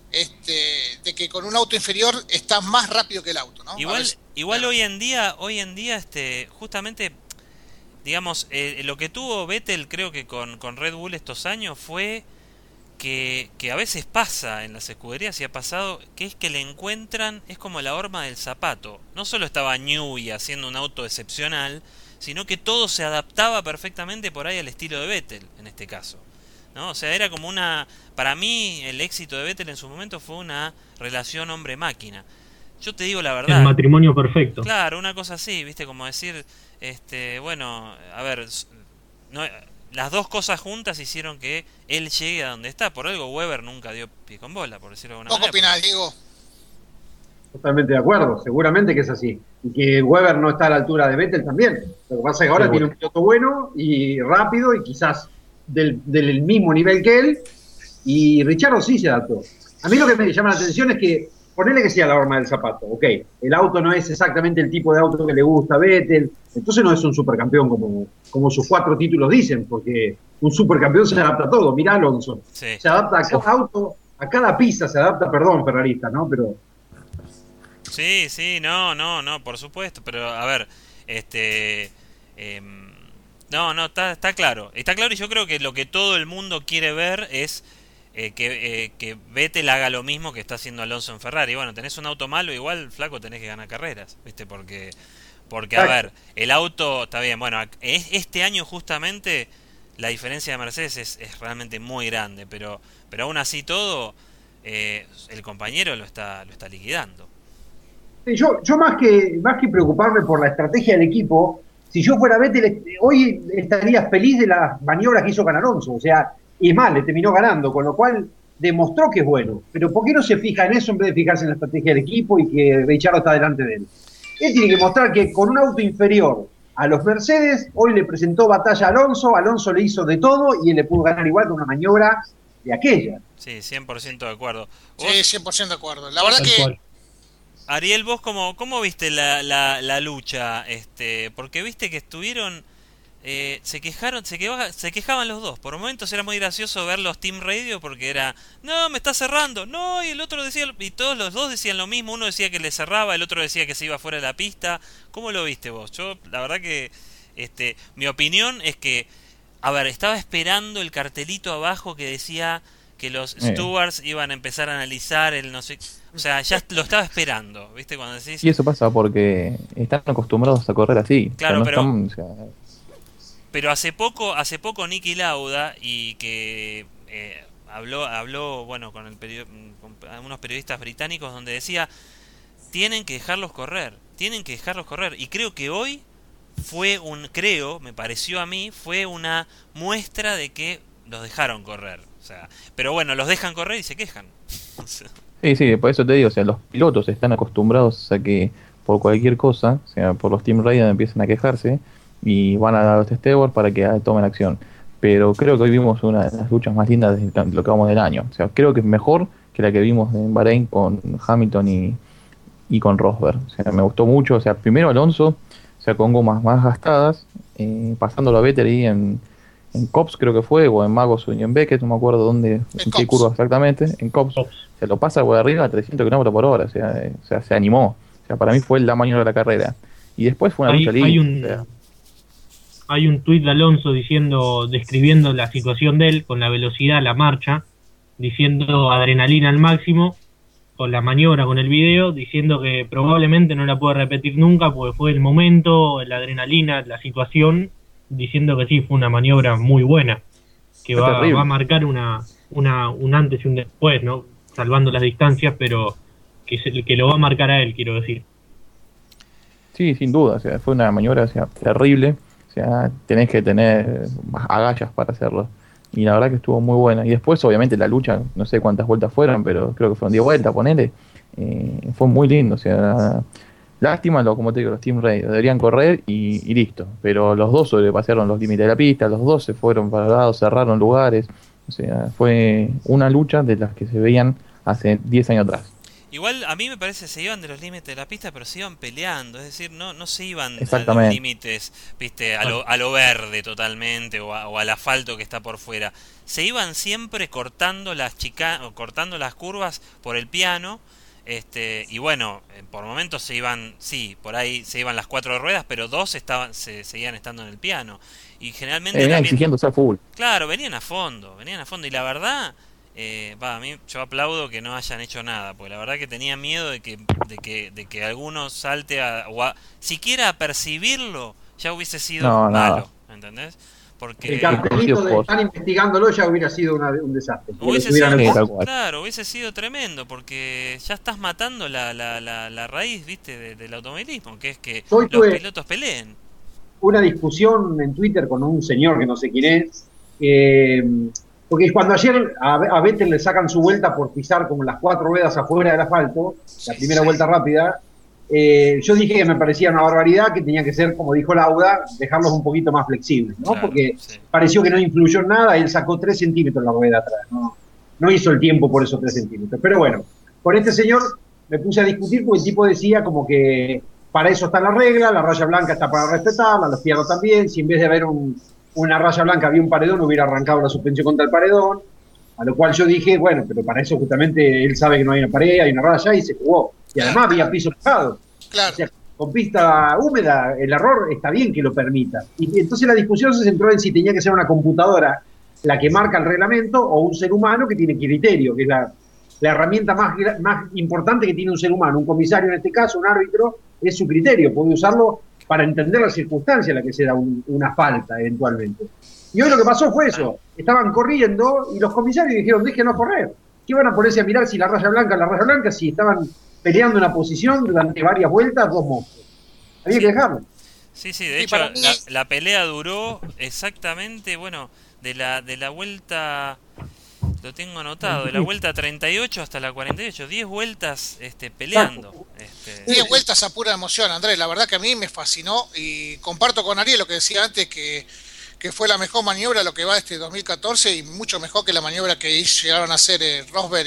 de que con un auto inferior está más rápido que el auto, ¿no? Igual hoy en día, justamente, digamos, lo que tuvo Vettel, creo que con Red Bull estos años fue que a veces pasa en las escuderías y ha pasado, que es que le encuentran, es como la horma del zapato. No solo estaba Newey haciendo un auto excepcional, sino que todo se adaptaba perfectamente por ahí al estilo de Vettel, en este caso, ¿no? O sea, era como para mí el éxito de Vettel en su momento fue una relación hombre-máquina. Yo te digo la verdad. El matrimonio perfecto. Claro, una cosa así, viste, como decir, bueno, a ver, no, las dos cosas juntas hicieron que él llegue a donde está. Por algo Weber nunca dio pie con bola, por decirlo de alguna manera. ¿Qué opinás, Diego? Totalmente de acuerdo, seguramente que es así. Y que Weber no está a la altura de Vettel también. Lo que pasa es que ahora tiene un piloto bueno y rápido y quizás del mismo nivel que él. Y Ricciardo sí se adaptó. A mí lo que me llama la atención es que, ponele que sea la horma del zapato, ok, el auto no es exactamente el tipo de auto que le gusta a Vettel, entonces no es un supercampeón como sus 4 títulos dicen, porque un supercampeón se adapta a todo. Mirá Alonso, sí. Se adapta a cada auto, a cada pista se adapta, perdón, ferrarista, ¿no? Pero... Sí, no, por supuesto, pero a ver, no, está claro, y yo creo que lo que todo el mundo quiere ver es que Vettel haga lo mismo que está haciendo Alonso en Ferrari. Bueno, tenés un auto malo, igual, flaco, tenés que ganar carreras, ¿viste? Porque a ver, el auto está bien, bueno, este año justamente la diferencia de Mercedes es realmente muy grande, pero aún así todo, el compañero lo está liquidando. Yo más que preocuparme por la estrategia del equipo, si yo fuera Vettel, hoy estaría feliz de las maniobras que hizo con Alonso. O sea, y más, le terminó ganando, con lo cual demostró que es bueno. Pero ¿por qué no se fija en eso en vez de fijarse en la estrategia del equipo y que Ricciardo está delante de él? Él tiene que mostrar que con un auto inferior a los Mercedes, hoy le presentó batalla a Alonso, Alonso le hizo de todo y él le pudo ganar igual con una maniobra de aquella. Sí, 100% de acuerdo. ¿Vos? Sí, 100% de acuerdo. La verdad que... Ariel, ¿vos cómo viste la lucha? Porque viste que estuvieron... se quejaban los dos. Por momentos era muy gracioso ver los Team Radio porque era, no, me está cerrando, no, y el otro decía, y todos los dos decían lo mismo, uno decía que le cerraba, el otro decía que se iba fuera de la pista. ¿Cómo lo viste vos? Yo, la verdad que, mi opinión es que, a ver, estaba esperando el cartelito abajo que decía que los stewards iban a empezar a analizar el no sé, o sea, ya lo estaba esperando, ¿viste? Cuando decís... Y eso pasa porque están acostumbrados a correr así. Claro, o sea, no están, pero hace poco Niki Lauda, y que habló bueno con algunos periodistas británicos, donde decía, tienen que dejarlos correr, y creo que hoy me pareció a mí, fue una muestra de que los dejaron correr, o sea, pero bueno, los dejan correr y se quejan. Sí, por eso te digo, o sea, los pilotos están acostumbrados a que por cualquier cosa, o sea, por los Team Raiders empiezan a quejarse y van a dar los stewards para que tomen acción. Pero creo que hoy vimos una de las luchas más lindas de lo que vamos del año. O sea, creo que es mejor que la que vimos en Bahrein con Hamilton y con Rosberg. O sea, me gustó mucho. O sea, primero Alonso, o sea, con gomas más gastadas, pasándolo a Vettel ahí en Cops creo que fue, o en Magos o en Beckett, no me acuerdo en qué curva exactamente, en Cops. Se lo pasa por arriba a 300 km por hora. O sea, se animó. O sea, para mí fue la maniobra de la carrera. Y después fue una lucha linda. Hay un tuit de Alonso describiendo la situación de él con la velocidad, la marcha, diciendo adrenalina al máximo, con la maniobra, con el video, diciendo que probablemente no la puede repetir nunca porque fue el momento, la adrenalina, la situación, diciendo que sí, fue una maniobra muy buena, que va a marcar un antes y un después, ¿no? Salvando las distancias, pero que lo va a marcar a él, quiero decir. Sí, sin duda, o sea, fue una maniobra, o sea, terrible. O sea, tenés que tener agallas para hacerlo. Y la verdad que estuvo muy buena. Y después, obviamente, la lucha, no sé cuántas vueltas fueron, pero creo que fueron 10 vueltas, ponele. Fue muy lindo. O sea, lástima, como te digo, los Team Raiders deberían correr y listo. Pero los dos sobrepasaron los límites de la pista, los dos se fueron para el lado, cerraron lugares. O sea, fue una lucha de las que se veían hace 10 años atrás. Igual a mí me parece que se iban de los límites de la pista, pero se iban peleando, es decir, no se iban a los límites, viste, a lo verde totalmente o al asfalto que está por fuera. Se iban siempre cortando las curvas por el piano, y bueno, por momentos se iban, sí, por ahí se iban las 4 ruedas, pero 2 seguían estando en el piano. Y generalmente venían exigiéndose a full. Claro, venían a fondo, y la verdad... a mí yo aplaudo que no hayan hecho nada, porque la verdad que tenía miedo de que alguno salte siquiera a percibirlo, ya hubiese sido malo, ¿entendés? Porque el cartelito de están investigándolo ya hubiera sido un desastre. Hubiese sido tremendo, porque ya estás matando la raíz, viste, del automovilismo, que es que los pilotos peleen. Una discusión en Twitter con un señor que no sé quién es, porque cuando ayer a Vettel le sacan su vuelta por pisar como las 4 ruedas afuera del asfalto, la primera vuelta rápida, yo dije que me parecía una barbaridad, que tenía que ser, como dijo Lauda, dejarlos un poquito más flexibles, ¿no? Claro, porque pareció que no influyó en nada, él sacó 3 centímetros la rueda atrás, no hizo el tiempo por esos 3 centímetros. Pero bueno, con este señor me puse a discutir porque el tipo decía como que para eso está la regla, la raya blanca está para respetarla, los fierros también, si en vez de haber una raya blanca había un paredón, hubiera arrancado la suspensión contra el paredón, a lo cual yo dije, bueno, pero para eso justamente él sabe que no hay una pared, hay una raya y se jugó. Y además había piso mojado. Claro. O sea, con pista húmeda, el error está bien que lo permita. Y entonces la discusión se centró en si tenía que ser una computadora la que marca el reglamento o un ser humano que tiene criterio, que es la herramienta más importante que tiene un ser humano. Un comisario, en este caso, un árbitro, es su criterio, puede usarlo para entender las circunstancias en las que se da una falta eventualmente. Y hoy lo que pasó fue eso, estaban corriendo y los comisarios dijeron, déjenos correr. ¿Qué van a ponerse a mirar si la raya blanca es la raya blanca? Si estaban peleando una posición durante varias vueltas, dos monstruos. Había que dejarlo. Sí, de hecho la pelea duró exactamente, bueno, de la vuelta, lo tengo anotado, de la vuelta 38 hasta la 48, 10 vueltas peleando. 10 vueltas a pura emoción, Andrés, la verdad que a mí me fascinó y comparto con Ariel lo que decía antes, que fue la mejor maniobra lo que va 2014 y mucho mejor que la maniobra que llegaron a hacer Rosberg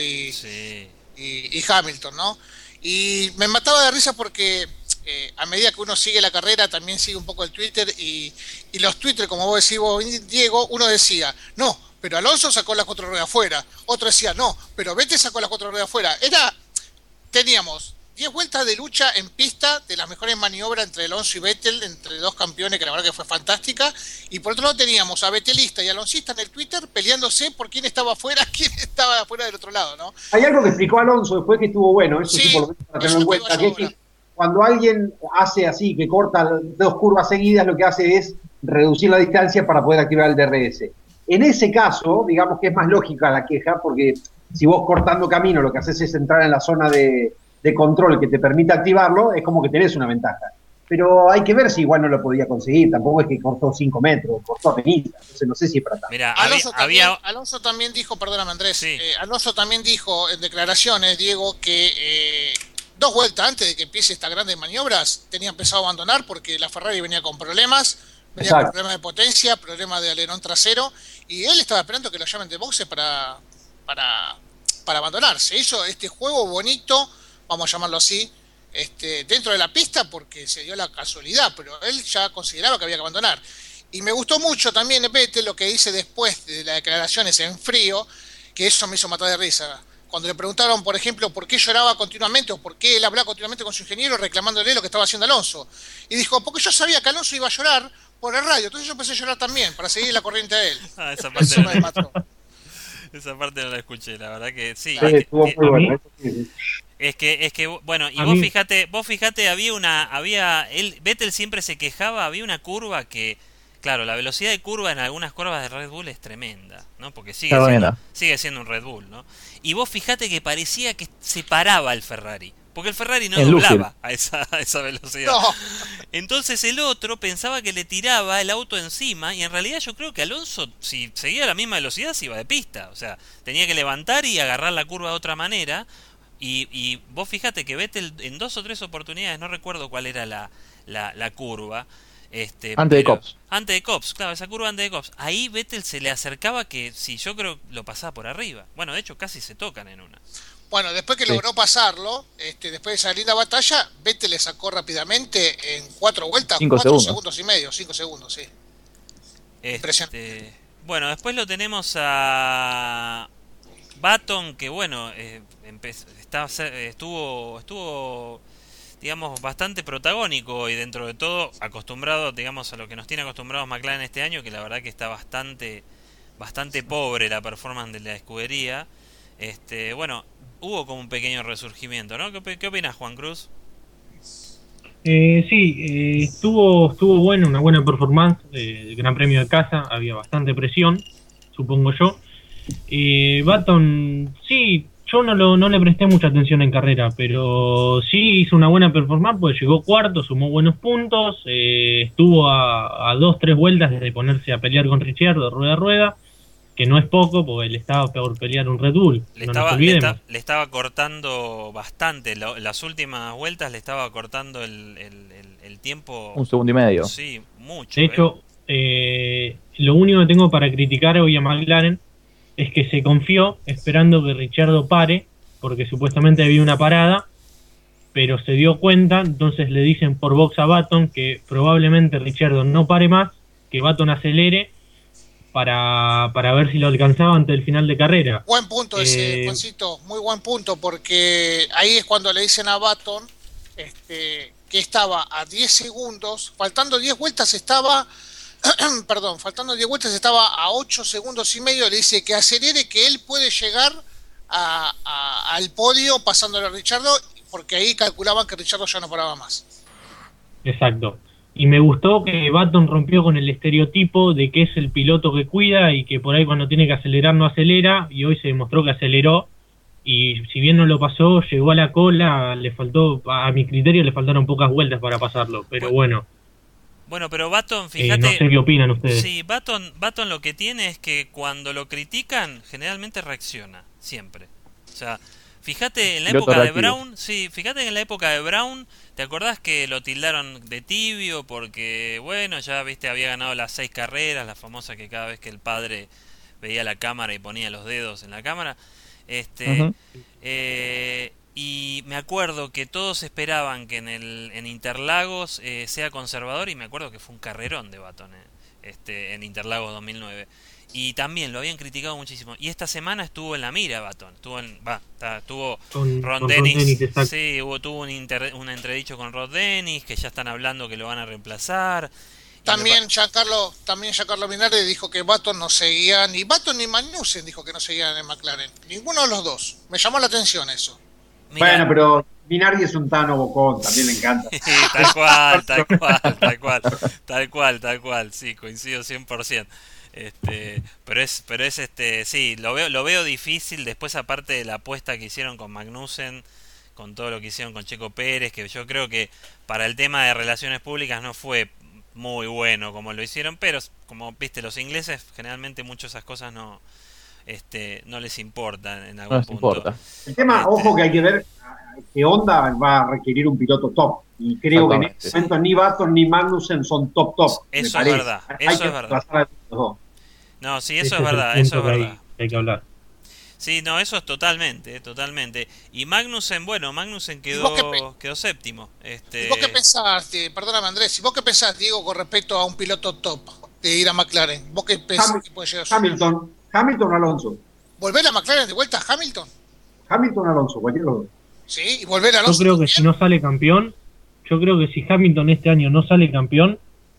y Hamilton, ¿no? Y me mataba de risa porque a medida que uno sigue la carrera también sigue un poco el Twitter y los Twitter, como vos decís, Diego, uno decía, no, pero Alonso sacó las 4 ruedas afuera, otro decía, no, pero Vettel sacó las 4 ruedas afuera. Teníamos 10 vueltas de lucha en pista, de las mejores maniobras entre Alonso y Vettel, entre dos campeones, que la verdad que fue fantástica. Y por otro lado teníamos a Vettelista y Aloncista en el Twitter peleándose por quién estaba afuera, quién estaba afuera del otro lado, ¿no? Hay algo que explicó Alonso después que estuvo bueno, eso sí, por lo menos para tenerlo en cuenta, que es que cuando alguien hace así, que corta 2 curvas seguidas, lo que hace es reducir la distancia para poder activar el DRS. En ese caso, digamos que es más lógica la queja, porque si vos cortando camino lo que haces es entrar en la zona de control que te permite activarlo, es como que tenés una ventaja. Pero hay que ver si igual no lo podía conseguir, tampoco es que cortó 5 metros, cortó apenas, entonces no sé si es para tanto. Mira, Alonso también dijo, perdóname Andrés, sí. Alonso también dijo en declaraciones, Diego, que 2 vueltas antes de que empiece estas grandes maniobras, tenía empezado a abandonar porque la Ferrari venía con problemas, con problemas de potencia, problemas de alerón trasero, y él estaba esperando que lo llamen de boxe para abandonar. Se hizo este juego bonito, vamos a llamarlo así, dentro de la pista porque se dio la casualidad, pero él ya consideraba que había que abandonar. Y me gustó mucho también Vettel lo que dice después de las declaraciones en frío, que eso me hizo matar de risa. Cuando le preguntaron, por ejemplo, por qué lloraba continuamente o por qué él hablaba continuamente con su ingeniero reclamándole lo que estaba haciendo Alonso. Y dijo, porque yo sabía que Alonso iba a llorar por el radio, entonces yo empecé a llorar también, para seguir la corriente de él. Esa parte me mató. Esa parte no la escuché, la verdad que sí. Es que bueno, y vos fijate, Vettel siempre se quejaba, había una curva que, claro, la velocidad de curva en algunas curvas de Red Bull es tremenda, ¿no? Porque sigue siendo un Red Bull, ¿no? Y vos fijate que parecía que se paraba el Ferrari, porque el Ferrari no doblaba a esa velocidad. No. Entonces el otro pensaba que le tiraba el auto encima y en realidad yo creo que Alonso, si seguía la misma velocidad, se iba de pista. O sea, tenía que levantar y agarrar la curva de otra manera. Y vos fijate que Vettel en 2 o 3 oportunidades, no recuerdo cuál era la curva. Antes de Cops. Antes de Cops, claro, esa curva antes de Cops. Ahí Vettel se le acercaba que, sí, yo creo lo pasaba por arriba. Bueno, de hecho casi se tocan en una. Bueno, después que logró pasarlo, después de esa linda batalla, Vettel le sacó rápidamente en 4 vueltas, 4 segundos y medio, 5 segundos, sí. Impresionante. Bueno, después lo tenemos a Button, que bueno, estuvo digamos, bastante protagónico y dentro de todo acostumbrado, digamos, a lo que nos tiene acostumbrados McLaren este año, que la verdad que está bastante pobre la performance de la escudería. Bueno, hubo como un pequeño resurgimiento, ¿no? ¿Qué opinas, Juan Cruz? Sí, estuvo bueno, una buena performance del Gran Premio de casa, había bastante presión, supongo yo. Button, sí, yo no le presté mucha atención en carrera, pero sí hizo una buena performance, porque llegó cuarto, sumó buenos puntos, estuvo a 2-3 vueltas de ponerse a pelear con Ricciardo rueda a rueda, que no es poco, porque le estaba por pelear un Red Bull. Le estaba cortando bastante, las últimas vueltas le estaba cortando el tiempo. 1 segundo y medio. Sí, mucho. De hecho, lo único que tengo para criticar hoy a McLaren es que se confió esperando que Ricciardo pare, porque supuestamente había una parada, pero se dio cuenta, entonces le dicen por box a Button que probablemente Ricciardo no pare más, que Button acelere para ver si lo alcanzaba antes del final de carrera. Buen punto ese, Juancito, muy buen punto, porque ahí es cuando le dicen a Button que estaba a 10 segundos, faltando 10 vueltas estaba faltando 10 vueltas estaba a 8 segundos y medio, le dice que acelere, que él puede llegar al podio pasándole a Ricciardo, porque ahí calculaban que Ricciardo ya no paraba más. Exacto. Y me gustó que Button rompió con el estereotipo de que es el piloto que cuida y que por ahí cuando tiene que acelerar no acelera, y hoy se demostró que aceleró y si bien no lo pasó, llegó a la cola, le faltó, a mi criterio le faltaron pocas vueltas para pasarlo, pero bueno. Bueno, pero Button, fíjate... no sé qué opinan ustedes. Sí, Button lo que tiene es que cuando lo critican, generalmente reacciona, siempre. O sea, fíjate en la época de Brown, fíjate que en la época de Brown, ¿te acordás que lo tildaron de tibio? Porque, bueno, ya viste, había ganado las 6 carreras, la famosa que cada vez que el padre veía la cámara y ponía los dedos en la cámara. Y me acuerdo que todos esperaban que en Interlagos sea conservador, y me acuerdo que fue un carrerón de Button en Interlagos 2009. Y también lo habían criticado muchísimo. Y esta semana estuvo en la mira Button. Tuvo Ron Dennis. Sí, tuvo un entredicho con Ron Dennis, que ya están hablando que lo van a reemplazar. También Giancarlo Minardi dijo que Button no seguía, ni Button ni Magnussen dijo que no seguían en McLaren. Ninguno de los dos. Me llamó la atención eso. Mirá. Bueno, pero Minardi es un Tano Bocón, también le encanta. Tal cual, sí, coincido 100%. Pero es sí, lo veo difícil después, aparte de la apuesta que hicieron con Magnussen, con todo lo que hicieron con Checo Pérez, que yo creo que para el tema de relaciones públicas no fue muy bueno como lo hicieron, pero como viste, los ingleses generalmente mucho esas cosas no les importan en algún punto. El tema, ojo, que hay que ver que Honda va a requerir un piloto top, y creo que en este momento ni Button ni Magnussen son top. Eso es verdad, eso es verdad. No, sí, eso es verdad, eso es verdad. Hay que hablar. Sí, no, eso es totalmente. Y Magnussen quedó séptimo. ¿Y vos qué pensás, perdóname Andrés, vos qué pensás, Diego, con respecto a un piloto top de ir a McLaren? ¿Vos qué pensás que puede llegar a ser? Hamilton o Alonso. ¿Volver a McLaren de vuelta a Hamilton? Hamilton o Alonso, cualquiera de los dos. Sí, y volver a Alonso. Yo creo que si no sale campeón, si Hamilton este año no sale campeón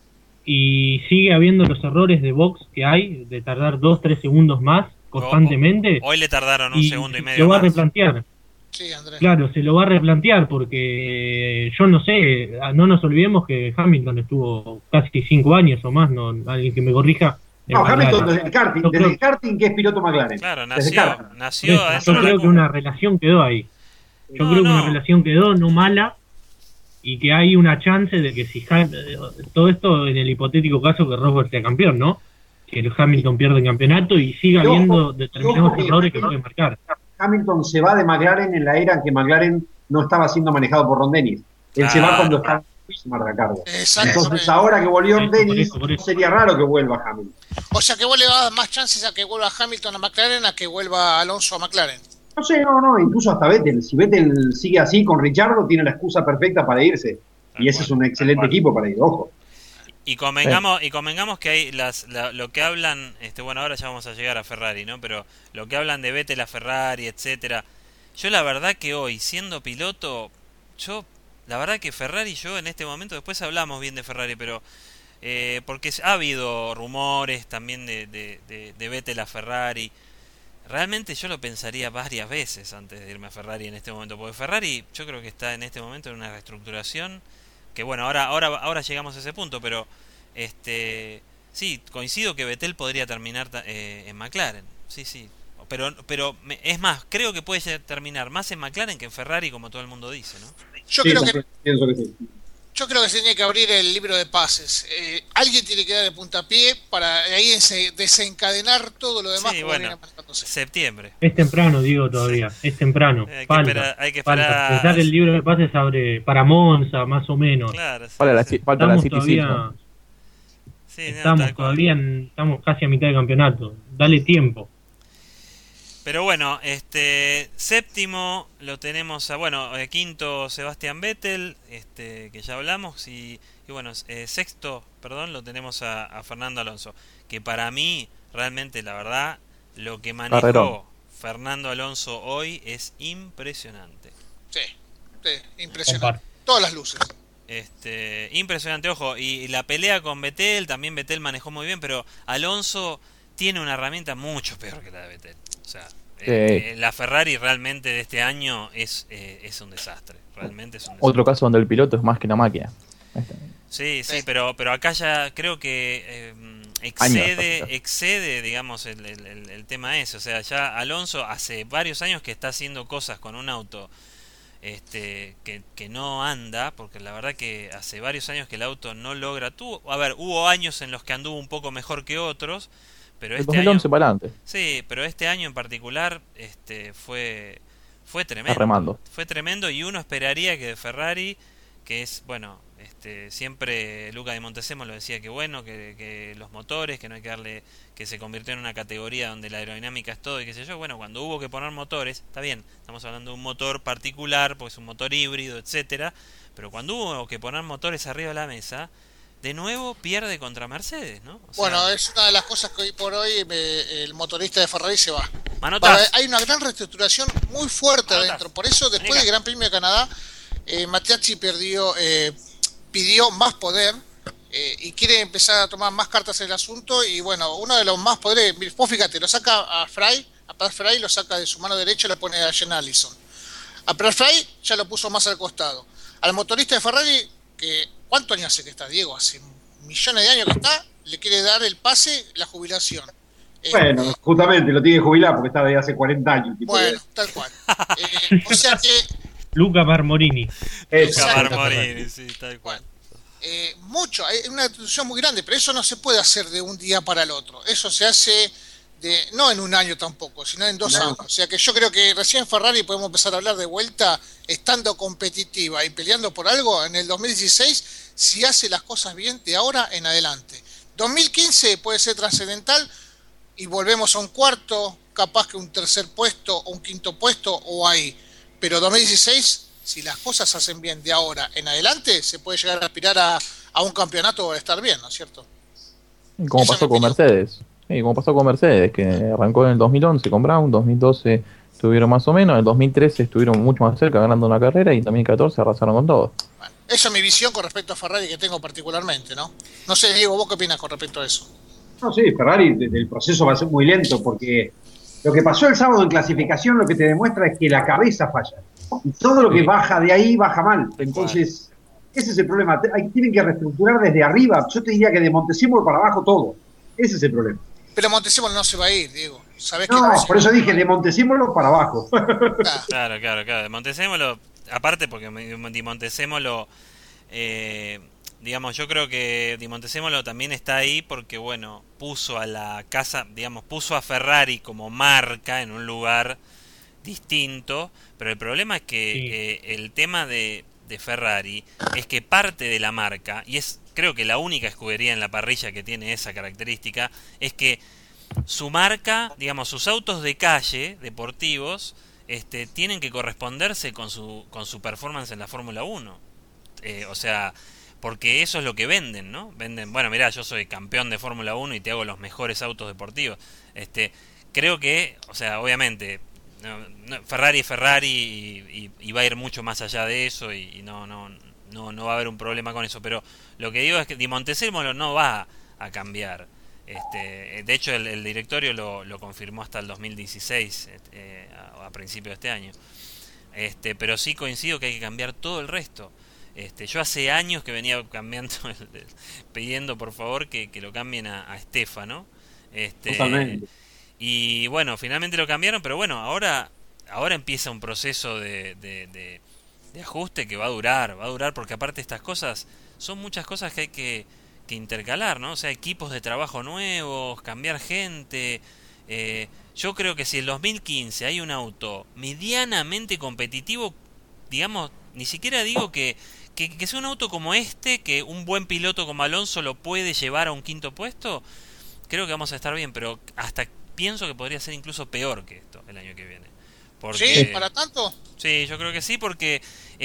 y sigue habiendo los errores de box que hay, de tardar 2-3 segundos más constantemente. Hoy le tardaron un segundo y medio. Lo va más. A replantear. Sí, Andrés. Claro, se lo va a replantear porque yo no sé, no nos olvidemos que Hamilton estuvo casi 5 años o más, no, alguien que me corrija. No, Hamilton desde el karting, que es piloto McLaren. Claro, nació yo creo que una relación quedó ahí. Una relación quedó no mala, y que hay una chance de que si todo esto en el hipotético caso que Rosberg sea campeón, ¿no? Que el Hamilton pierda el campeonato y siga habiendo determinados errores que pueden marcar. Hamilton se va de McLaren en la era en que McLaren no estaba siendo manejado por Ron Dennis. Él se va cuando está Wismar de cargo. Entonces ahora que volvió Dennis, no sería raro que vuelva Hamilton. O sea que vos le das más chances a que vuelva Hamilton a McLaren a que vuelva Alonso a McLaren. No sé, incluso hasta Vettel. Si Vettel sigue así con Ricciardo, tiene la excusa perfecta para irse. Y ese es un excelente equipo para ir, ojo. Y convengamos que hay lo que hablan, bueno, ahora ya vamos a llegar a Ferrari, ¿no? Pero lo que hablan de Vettel a Ferrari, etcétera. Yo la verdad que hoy, siendo piloto, la verdad que Ferrari, yo en este momento, después hablamos bien de Ferrari, pero porque ha habido rumores también de Vettel a Ferrari. Realmente yo lo pensaría varias veces antes de irme a Ferrari en este momento, porque Ferrari yo creo que está en este momento en una reestructuración que bueno, ahora llegamos a ese punto, pero sí, coincido que Vettel podría terminar en McLaren, sí, pero es más, creo que puede terminar más en McLaren que en Ferrari, como todo el mundo dice, ¿no? Pienso que sí. Yo creo que se tiene que abrir el libro de pases. Alguien tiene que dar el puntapié para ahí desencadenar todo lo demás. Sí, bueno, septiembre. Es temprano, digo todavía. Sí. Es temprano. Hay que esperar. Pensar el libro de pases abre para Monza, más o menos. Claro, falta la City todavía, estamos casi a mitad de campeonato. Dale tiempo. Pero bueno, séptimo lo tenemos quinto Sebastián Vettel, que ya hablamos, y bueno, sexto, lo tenemos a Fernando Alonso, que para mí, realmente, la verdad, lo que manejó Fernando Alonso hoy es impresionante. Sí, impresionante. Todas las luces. Impresionante, ojo, y la pelea con Vettel, también Vettel manejó muy bien, pero Alonso tiene una herramienta mucho peor que la de Vettel. O sea, la Ferrari realmente de este año es un desastre. Realmente es un desastre. Otro caso donde el piloto es más que la máquina. Sí, pero acá ya creo que excede, digamos, el tema ese. O sea, ya Alonso hace varios años que está haciendo cosas con un auto que no anda, porque la verdad que hace varios años que el auto no logra. Hubo años en los que anduvo un poco mejor que otros, pero El 2011 para adelante. sí, pero este año en particular fue tremendo. Arremando. Fue tremendo y uno esperaría que de Ferrari, que es, bueno, siempre Luca Di Montezemolo lo decía que bueno, que los motores, que no hay que darle, que se convirtió en una categoría donde la aerodinámica es todo y qué sé yo. Bueno, cuando hubo que poner motores, está bien, estamos hablando de un motor particular, pues es un motor híbrido, etcétera, pero cuando hubo que poner motores arriba de la mesa, de nuevo pierde contra Mercedes, ¿no? Bueno, es una de las cosas que hoy por hoy el motorista de Ferrari se va. Manotas. Hay una gran reestructuración muy fuerte adentro. Por eso, después del Gran Premio de Canadá, Matiacci pidió más poder y quiere empezar a tomar más cartas en el asunto. Y bueno, uno de los más poderes, vos fíjate, lo saca a Pat Fry lo saca de su mano derecha y lo pone a Jen Allison. A Pat Fry ya lo puso más al costado. Al motorista de Ferrari, que ¿cuántos años hace que está, Diego? Hace millones de años que está, le quiere dar el pase, la jubilación. Bueno, justamente lo tiene que jubilar porque está desde hace 40 años. Bueno, tal cual. O sea que... Luca Marmorini. Luca Marmorini, sí, tal cual. Hay una institución muy grande, pero eso no se puede hacer de un día para el otro. Eso se hace no en un año tampoco, sino en 2 años. O sea que yo creo que recién Ferrari podemos empezar a hablar de vuelta estando competitiva y peleando por algo en el 2016 si hace las cosas bien de ahora en adelante. 2015 puede ser trascendental y volvemos a un cuarto, capaz que un tercer puesto o un quinto puesto o ahí. Pero 2016, si las cosas se hacen bien de ahora en adelante, se puede llegar a aspirar a un campeonato o a estar bien, ¿no es cierto? Como pasó con Mercedes. Sí, como pasó con Mercedes, que arrancó en el 2011 con Brown, 2012 estuvieron más o menos, en el 2013 estuvieron mucho más cerca ganando una carrera y también en 2014 arrasaron con todo. Bueno, esa es mi visión con respecto a Ferrari que tengo particularmente, ¿no? No sé, Diego, ¿vos qué opinas con respecto a eso? No, sí, Ferrari, el proceso va a ser muy lento porque lo que pasó el sábado en clasificación lo que te demuestra es que la cabeza falla. Y todo lo que baja de ahí baja mal. Entonces, ese es el problema. Tienen que reestructurar desde arriba. Yo te diría que de Montezemolo para abajo todo. Ese es el problema. Pero Montezemolo no se va a ir, Diego. ¿Sabés no, por eso dije de Montezemolo para abajo. Claro. De Montezemolo, aparte porque Di Montezemolo, digamos, yo creo que Di Montezemolo también está ahí porque, bueno, puso a la casa, digamos, puso a Ferrari como marca en un lugar distinto, pero el problema es que el tema de Ferrari es que parte de la marca, y es creo que la única escudería en la parrilla que tiene esa característica, es que su marca, digamos, sus autos de calle, deportivos, tienen que corresponderse con su performance en la Fórmula 1. O sea, porque eso es lo que venden, ¿no? Venden, bueno, mirá, yo soy campeón de Fórmula 1 y te hago los mejores autos deportivos. Creo que, o sea, obviamente, Ferrari es Ferrari y va a ir mucho más allá de eso y no va a haber un problema con eso, pero lo que digo es que Di Montezemolo no va a cambiar. De hecho el directorio lo confirmó hasta el 2016, a principios de este año. Pero sí coincido que hay que cambiar todo el resto. Yo hace años que venía cambiando, pidiendo por favor que lo cambien a Stefano. Totalmente. Y bueno, finalmente lo cambiaron, pero bueno, ahora empieza un proceso de ajuste que va a durar porque aparte estas cosas son muchas cosas que hay que intercalar, ¿no? O sea, equipos de trabajo nuevos, cambiar gente. Yo creo que si en 2015 hay un auto medianamente competitivo, digamos, ni siquiera digo que sea un auto como que un buen piloto como Alonso lo puede llevar a un quinto puesto, creo que vamos a estar bien, pero hasta pienso que podría ser incluso peor que esto el año que viene. Porque, ¿sí? ¿Para tanto? Sí, yo creo que sí, porque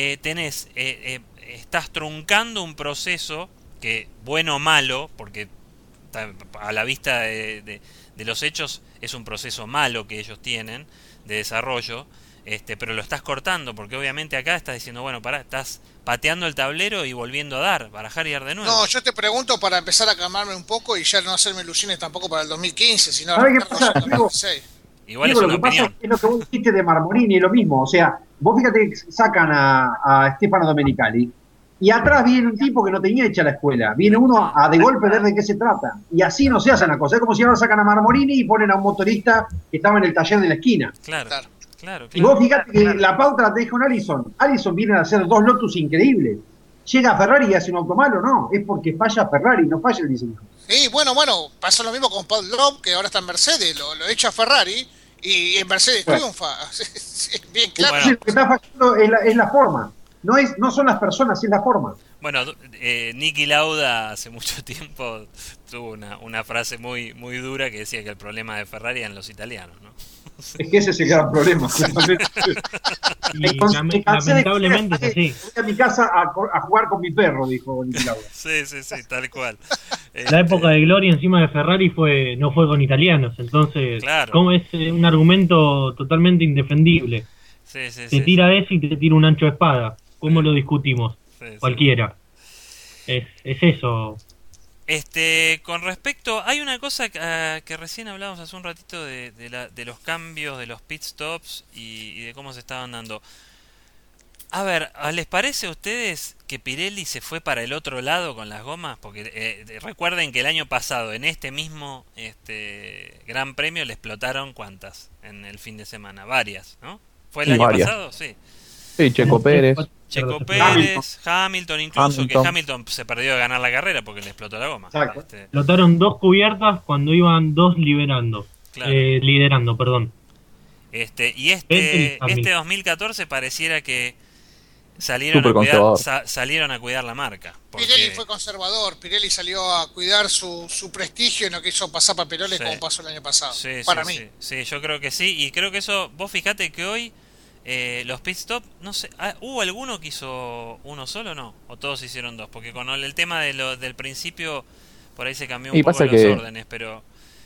estás truncando un proceso que, bueno o malo, porque a la vista de los hechos es un proceso malo que ellos tienen de desarrollo, pero lo estás cortando, porque obviamente acá estás diciendo, bueno, estás pateando el tablero y volviendo a barajar y dar de nuevo. No, yo te pregunto para empezar a calmarme un poco y ya no hacerme ilusiones tampoco para el 2015, sino ¿sabes qué pasa? 2016. Igual Digo, es lo una que pasa opinión. es lo que vos dijiste de Marmorini, es lo mismo. O sea, vos fíjate que sacan a Stefano Domenicali y atrás viene un tipo que no tenía hecha la escuela. Viene uno a de golpe ver de qué se trata. Y así no se hacen las cosas. Es como si ahora sacan a Marmorini y ponen a un motorista que estaba en el taller de la esquina. Claro. Y vos fíjate que la pauta la te dijo Allison. Allison viene a hacer 2 Lotus increíbles. Llega a Ferrari y hace un auto malo, no. Es porque falla Ferrari, no falla el diseño. Sí, bueno, pasa lo mismo con Paul Love, que ahora está en Mercedes, lo echa Ferrari y en Mercedes triunfa. Bien claro. Bueno. Lo que está fallando es la forma. No son las personas, es la forma. Bueno, Niki Lauda hace mucho tiempo tuvo una frase muy muy dura que decía que el problema de Ferrari eran los italianos, ¿no? Es que ese es el gran problema. Lamentablemente es así. Voy a mi casa a jugar con mi perro, dijo Niki Lauda. Sí, tal cual. La época de gloria encima de Ferrari no fue con italianos, entonces claro. ¿cómo es un argumento totalmente indefendible? Te tira ese y te tira un ancho de espada. ¿Cómo lo discutimos? Cualquiera. Es eso. Con respecto, hay una cosa que recién hablábamos hace un ratito de los cambios, de los pit stops y de cómo se estaban dando. A ver, ¿les parece a ustedes que Pirelli se fue para el otro lado con las gomas? Porque recuerden que el año pasado, en este mismo Gran Premio, le explotaron ¿cuántas? En el fin de semana, varias, ¿no? ¿Fue el año pasado? Sí. Sí, Checo Pérez, Hamilton incluso, que Hamilton se perdió de ganar la carrera porque le explotó la goma. Explotaron 2 cubiertas cuando iban 2 liderando, perdón. Y este 2014 pareciera que salieron a cuidar la marca. Porque... Pirelli fue conservador, Pirelli salió a cuidar su prestigio y no quiso pasar papelones como pasó el año pasado, para mí. Sí, yo creo que sí, y creo que eso, vos fijate que hoy los pit stop, no sé, ¿hubo alguno que hizo uno solo o no? ¿O todos hicieron 2? Porque con el tema del principio, por ahí se cambió un poco los órdenes, pero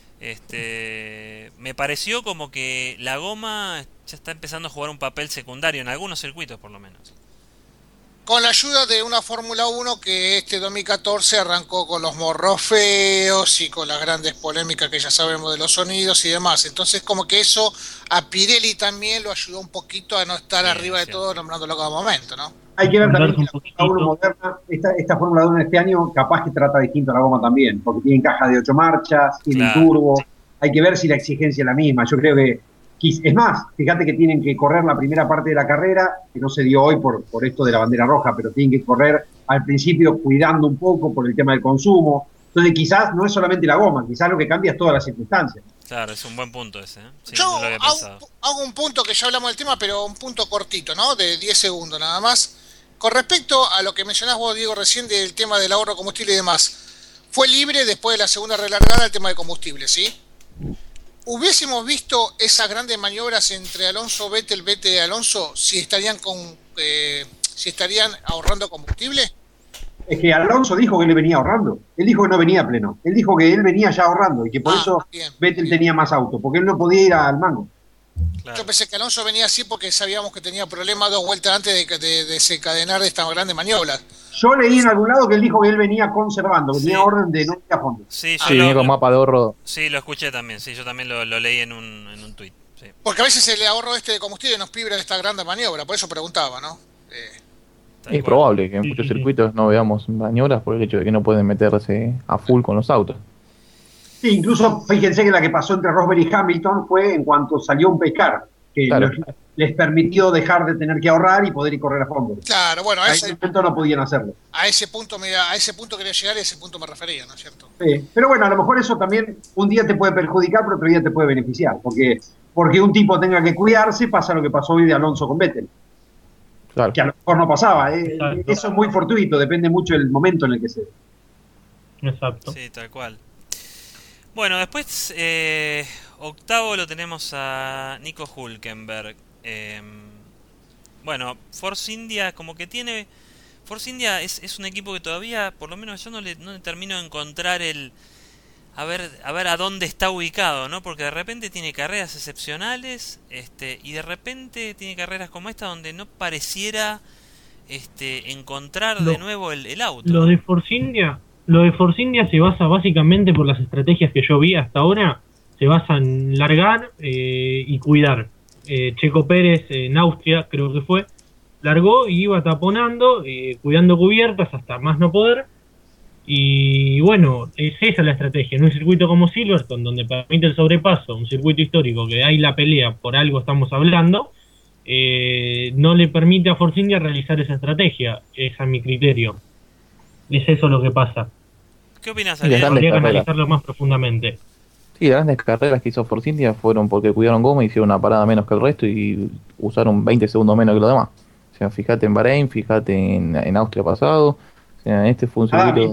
me pareció como que la goma ya está empezando a jugar un papel secundario en algunos circuitos por lo menos. Con la ayuda de una Fórmula 1 que 2014 arrancó con los morros feos y con las grandes polémicas que ya sabemos de los sonidos y demás. Entonces como que eso a Pirelli también lo ayudó un poquito a no estar arriba de todo nombrándolo cada momento, ¿no? Hay que ver también que la Fórmula 1 moderna, esta Fórmula 1 este año capaz que trata distinto a la goma también, porque tienen caja de 8 marchas, tienen turbo, hay que ver si la exigencia es la misma. Yo creo que es más, fíjate que tienen que correr la primera parte de la carrera, que no se dio hoy por esto de la bandera roja, pero tienen que correr al principio cuidando un poco por el tema del consumo. Entonces quizás no es solamente la goma, quizás lo que cambia es todas las circunstancias. Claro, es un buen punto ese. Sí, yo hago un punto que ya hablamos del tema, pero un punto cortito, ¿no? De 10 segundos nada más. Con respecto a lo que mencionás vos, Diego, recién del tema del ahorro de combustible y demás, fue libre después de la segunda relargada el tema de combustible, ¿sí? ¿Hubiésemos visto esas grandes maniobras entre Alonso, Vettel y Alonso si estarían ahorrando combustible? Es que Alonso dijo que él venía ahorrando. Él dijo que no venía a pleno. Él dijo que él venía ya ahorrando y que por eso Vettel tenía más auto, porque él no podía ir al mango. Claro. Yo pensé que Alonso venía así porque sabíamos que tenía problemas 2 vueltas antes de desencadenar estas grandes maniobras. Yo leí en algún lado que él dijo que él venía conservando, que tenía orden de no ir a fondo. Sí, venía con mapa de ahorro. Sí, lo escuché también, yo también lo leí en un tuit. Sí. Porque a veces el ahorro de combustible nos pibra de esta gran maniobra, por eso preguntaba, ¿no? Es probable que en muchos circuitos no veamos maniobras por el hecho de que no pueden meterse a full con los autos. Sí, incluso fíjense que la que pasó entre Rosberg y Hamilton fue en cuanto salió un pescar, que les permitió dejar de tener que ahorrar y poder ir correr a fondo. Claro, bueno, a ese momento no podían hacerlo. A ese punto quería llegar y a ese punto me refería, ¿no es cierto? Sí, pero bueno, a lo mejor eso también un día te puede perjudicar, pero otro día te puede beneficiar, porque un tipo tenga que cuidarse, pasa lo que pasó hoy de Alonso con Vettel. Claro. Que a lo mejor no pasaba. Eso es muy fortuito, depende mucho del momento en el que se dé. Exacto. Sí, tal cual. Bueno, después octavo lo tenemos a Nico Hülkenberg. Bueno, Force India como que tiene... Force India es un equipo que todavía, por lo menos yo no le termino de encontrar a ver a dónde está ubicado, ¿no? Porque de repente tiene carreras excepcionales, y de repente tiene carreras como esta donde no pareciera encontrar de nuevo el auto. Lo de Force India se basa básicamente por las estrategias que yo vi hasta ahora, se basa en largar y cuidar. Checo Pérez en Austria creo que fue, largó y iba taponando, cuidando cubiertas hasta más no poder. Y bueno, es esa la estrategia. En un circuito como Silverstone, donde permite el sobrepaso, un circuito histórico que hay la pelea, por algo estamos hablando, no le permite a Force India realizar esa estrategia. Es a mi criterio. Es eso lo que pasa. ¿Qué opinas, Ariel? Habría que analizarlo más profundamente. Sí, las grandes carreras que hizo Force India fueron porque cuidaron goma y hicieron una parada menos que el resto y usaron 20 segundos menos que los demás. O sea, fíjate en Bahrein, fíjate en Austria pasado. O sea, este fue un circuito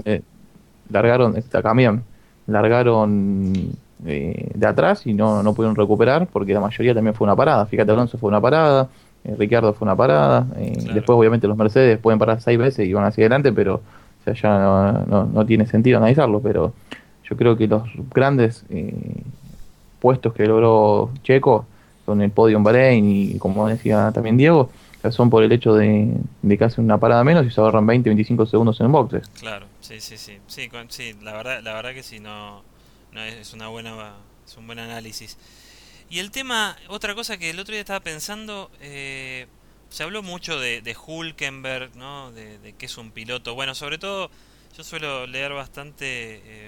largaron de atrás y no pudieron recuperar porque la mayoría también fue una parada. Fíjate, Alonso fue una parada, Ricciardo fue una parada. Claro. Después, obviamente, los Mercedes pueden parar 6 veces y van hacia adelante, pero o sea, ya no tiene sentido analizarlo. Pero yo creo que los grandes puestos que logró Checo con el podio en Bahrein y como decía también Diego, son por el hecho de que hacen una parada menos y se ahorran 20-25 segundos en boxes. Claro, sí, la verdad que sí, no es un buen análisis. Y el tema, otra cosa que el otro día estaba pensando, se habló mucho de Hülkenberg, ¿no? De que es un piloto. Bueno, sobre todo, yo suelo leer bastante,